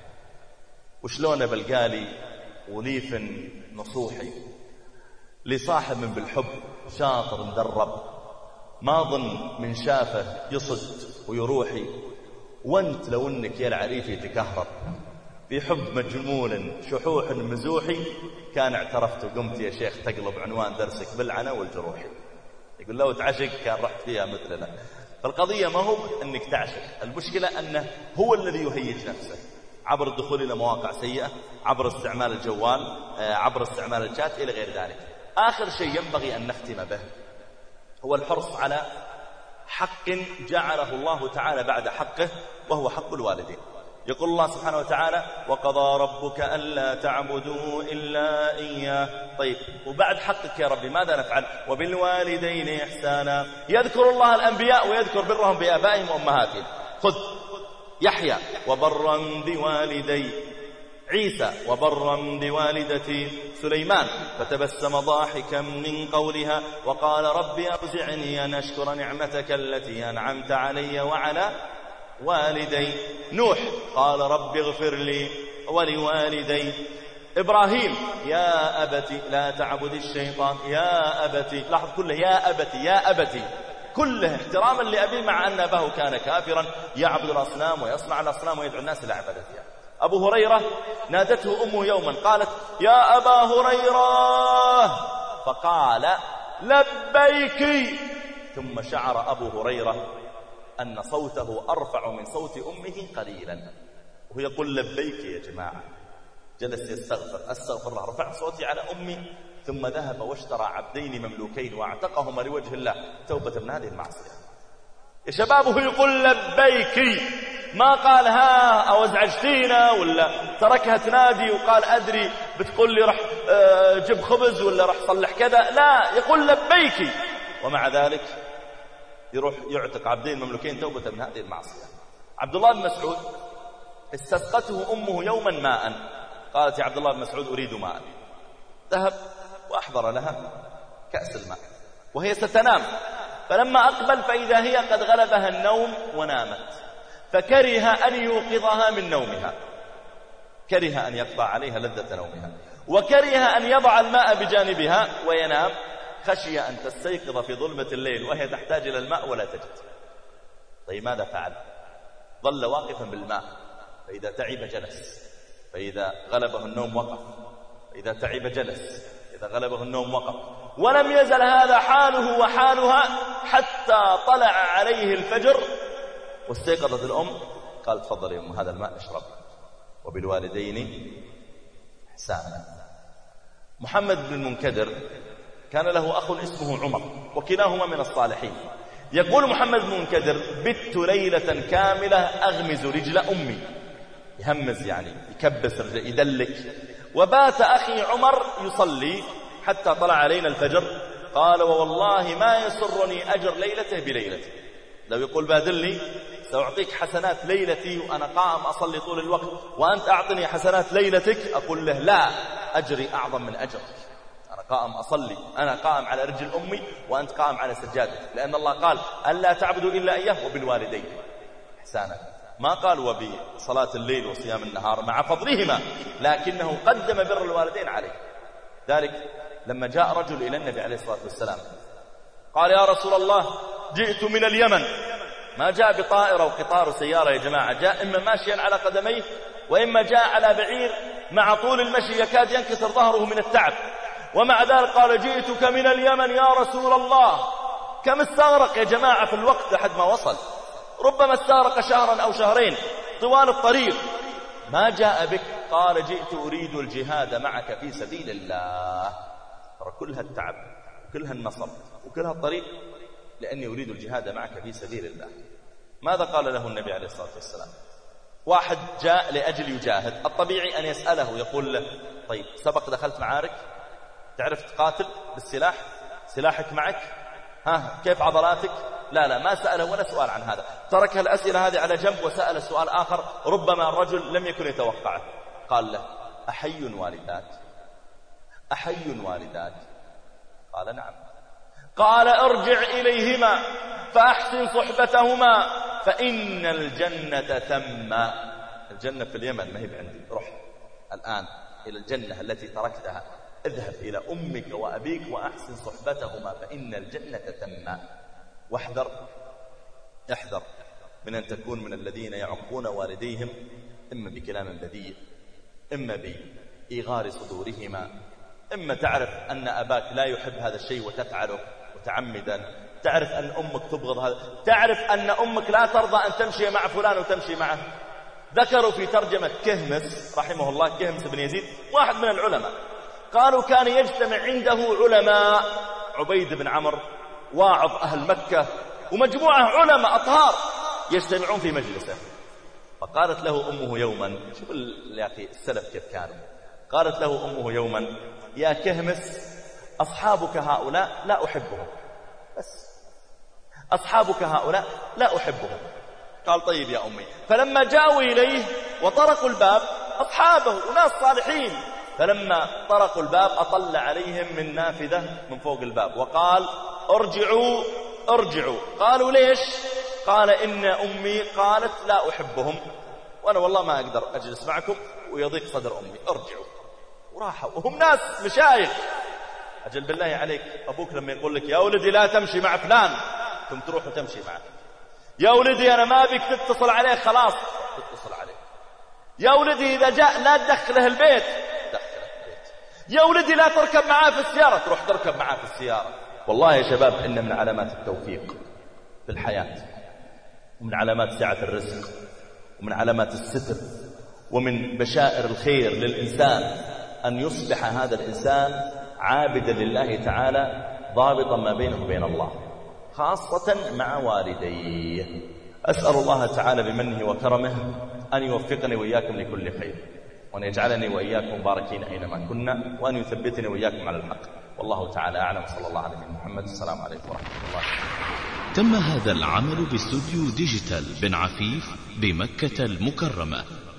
وشلون بلقالي وليف نصوحي لصاحب من بالحب شاطر مدرب ما ظن من شافه يصد ويروحي، وانت لو انك يا العريفي تكهرب في حب مجمول شحوح مزوحي كان اعترفت وقمت يا شيخ تقلب عنوان درسك بالعنى والجروح. يقول لو تعشق كان رحت فيها مثلنا. فالقضية ما هو انك تعشق، المشكلة انه هو الذي يهيج نفسه عبر الدخول الى مواقع سيئة، عبر استعمال الجوال، عبر استعمال الشات الى غير ذلك. آخر شيء ينبغي أن نختم به هو الحرص على حق جعله الله تعالى بعد حقه، وهو حق الوالدين. يقول الله سبحانه وتعالى وقضى ربك ألا تعبدوا إلا إياه. طيب وبعد حقك يا ربي ماذا نفعل؟ وبالوالدين إحسانا. يذكر الله الأنبياء ويذكر برهم بآبائهم وأمهاتهم. خذ يحيى وبرا بوالدي عيسى وبرا بوالدتي سليمان فتبسم ضاحكا من قولها وقال ربي أوزعني أن أشكر نعمتك التي أنعمت علي وعلى والدي. نوح قال رب اغفر لي ولوالدي. إبراهيم يا أبتي لا تعبد الشيطان يا أبتي، لاحظ كله يا أبتي يا أبتي، كله احتراما لأبيه مع أن أباه كان كافرا يعبد الأصنام ويصنع الأصنام ويدعو الناس إلى عبادتها. أبو هريرة نادته أمه يوما قالت يا أبا هريرة فقال لبيك، ثم شعر أبو هريرة أن صوته أرفع من صوت أمه قليلا وهو يقول لبيك يا جماعة. جلس يستغفر أستغفر الله، رفعت صوتي على أمي، ثم ذهب واشترى عبدين مملوكين واعتقهما لوجه الله توبة من هذه المعصية. يا شباب هو يقول لبيك، ما قال ها أو ازعجتينا ولا تركها تنادي وقال أدري بتقول لي رح جب خبز ولا رح صلح كذا، لا يقول لبيك، ومع ذلك يروح يعتق عبدين مملوكين توبة من هذه المعصية. عبد الله بن مسعود استسقته أمه يوما ماء، قالت يا عبد الله بن مسعود أريد ماء، ذهب وأحضر لها كأس الماء وهي ستنام، فلما أقبل فإذا هي قد غلبها النوم ونامت، فكره أن يوقظها من نومها، كره أن يقطع عليها لذة نومها، وكره أن يضع الماء بجانبها وينام خشي أن تستيقظ في ظلمة الليل وهي تحتاج إلى الماء ولا تجد. طيب ماذا فعل؟ ظل واقفا بالماء، فإذا تعب جلس، فإذا غلبه النوم وقف، فإذا تعب جلس، إذا غلبه النوم وقف، ولم يزل هذا حاله وحالها حتى طلع عليه الفجر واستيقظت الأم، قال تفضل يا أم هذا الماء اشرب، وبالوالدين إحسانا. محمد بن المنكدر كان له أخ اسمه عمر وكلاهما من الصالحين. يقول محمد بن المنكدر بت ليلة كاملة أغمز رجل أمي، يهمز يعني يكبس رجل يدلك، وبات أخي عمر يصلي حتى طلع علينا الفجر. قال ووالله ما يسرني أجر ليلته بليلته، لو يقول بادلني سأعطيك حسنات ليلتي وأنا قائم أصلي طول الوقت وأنت أعطني حسنات ليلتك، أقول له لا، أجري أعظم من أجرك، أنا قائم أصلي، أنا قائم على رجل أمي وأنت قائم على سجادك، لأن الله قال ألا تعبدوا إلا إياه وبالوالدين إحسانا، ما قال وبصلاة الليل وصيام النهار مع فضلهما، لكنه قدم بر الوالدين عليه. ذلك لما جاء رجل إلى النبي عليه الصلاة والسلام قال يا رسول الله جئت من اليمن، ما جاء بطائرة وقطار وسيارة يا جماعة، جاء إما ماشيا على قدميه وإما جاء على بعير مع طول المشي يكاد ينكسر ظهره من التعب، ومع ذلك قال جئتك من اليمن يا رسول الله. كم استغرق يا جماعة في الوقت لحد ما وصل؟ ربما استغرق شهرا أو شهرين طوال الطريق. ما جاء بك؟ قال جئت أريد الجهاد معك في سبيل الله. ترى كل هالتعب وكلها النصر وكلها الطريق لأني أريد الجهاد معك في سبيل الله. ماذا قال له النبي عليه الصلاة والسلام؟ واحد جاء لأجل يجاهد، الطبيعي أن يسأله يقول له طيب سبق دخلت معارك؟ تعرف تقاتل بالسلاح؟ سلاحك معك؟ ها كيف عضلاتك؟ لا لا ما سأله ولا سؤال عن هذا، ترك الأسئلة هذه على جنب وسأل سؤال آخر ربما الرجل لم يكن يتوقعه. قال له أحي والدات؟ أحي والدات؟ قال نعم. قال ارجع إليهما فأحسن صحبتهما فإن الجنة ثم. الجنة في اليمن ما هي بعندي، روح الآن إلى الجنة التي تركتها، اذهب إلى أمك وأبيك وأحسن صحبتهما فإن الجنة ثم. واحذر احذر من أن تكون من الذين يعقون والديهم إما بكلام بذيء إما بإيغار صدورهما، إما تعرف أن أباك لا يحب هذا الشيء وتفعله متعمدا، تعرف أن أمك تبغض هذا، تعرف أن أمك لا ترضى أن تمشي مع فلان وتمشي معه. ذكروا في ترجمة كهمس رحمه الله، كهمس بن يزيد واحد من العلماء، قالوا كان يجتمع عنده علماء، عبيد بن عمرو واعظ أهل مكة ومجموعة علماء أطهار يجتمعون في مجلسه. فقالت له أمه يوما، شوف يا أخي السلف كيف كانوا، قالت له أمه يوما يا كهمس أصحابك هؤلاء لا أحبهم، بس أصحابك هؤلاء لا أحبهم. قال طيب يا أمي. فلما جاءوا إليه وطرقوا الباب أصحابه وناس صالحين، فلما طرقوا الباب أطل عليهم من نافذة من فوق الباب وقال ارجعوا ارجعوا. قالوا ليش؟ قال إن أمي قالت لا أحبهم وأنا والله ما أقدر أجلس معكم ويضيق صدر أمي، ارجعوا. وراحوا وهم ناس مشايخ. أجل بالله عليك أبوك لما يقول لك يا ولدي لا تمشي مع فلان ثم تروح وتمشي معه، يا ولدي أنا ما بك تتصل عليه خلاص تتصل عليه، يا ولدي إذا جاء لا تدخله البيت دخله البيت، يا ولدي لا تركب معاه في السيارة تروح تركب معاه في السيارة. والله يا شباب إن من علامات التوفيق في الحياة ومن علامات سعة الرزق ومن علامات الستر ومن بشائر الخير للإنسان أن يصبح هذا الإنسان عابدا لله تعالى ضابطا ما بينه وبين الله، خاصة مع والديه. أسأل الله تعالى بمنه وكرمه أن يوفقني وإياكم لكل خير، وأن يجعلني وإياكم مباركين أينما كنا، وأن يثبتني وإياكم على الحق، والله تعالى أعلم. صلى الله عليه محمد. السلام عليكم ورحمة الله. تم هذا العمل باستوديو ديجيتال بن عفيف بمكة المكرمة.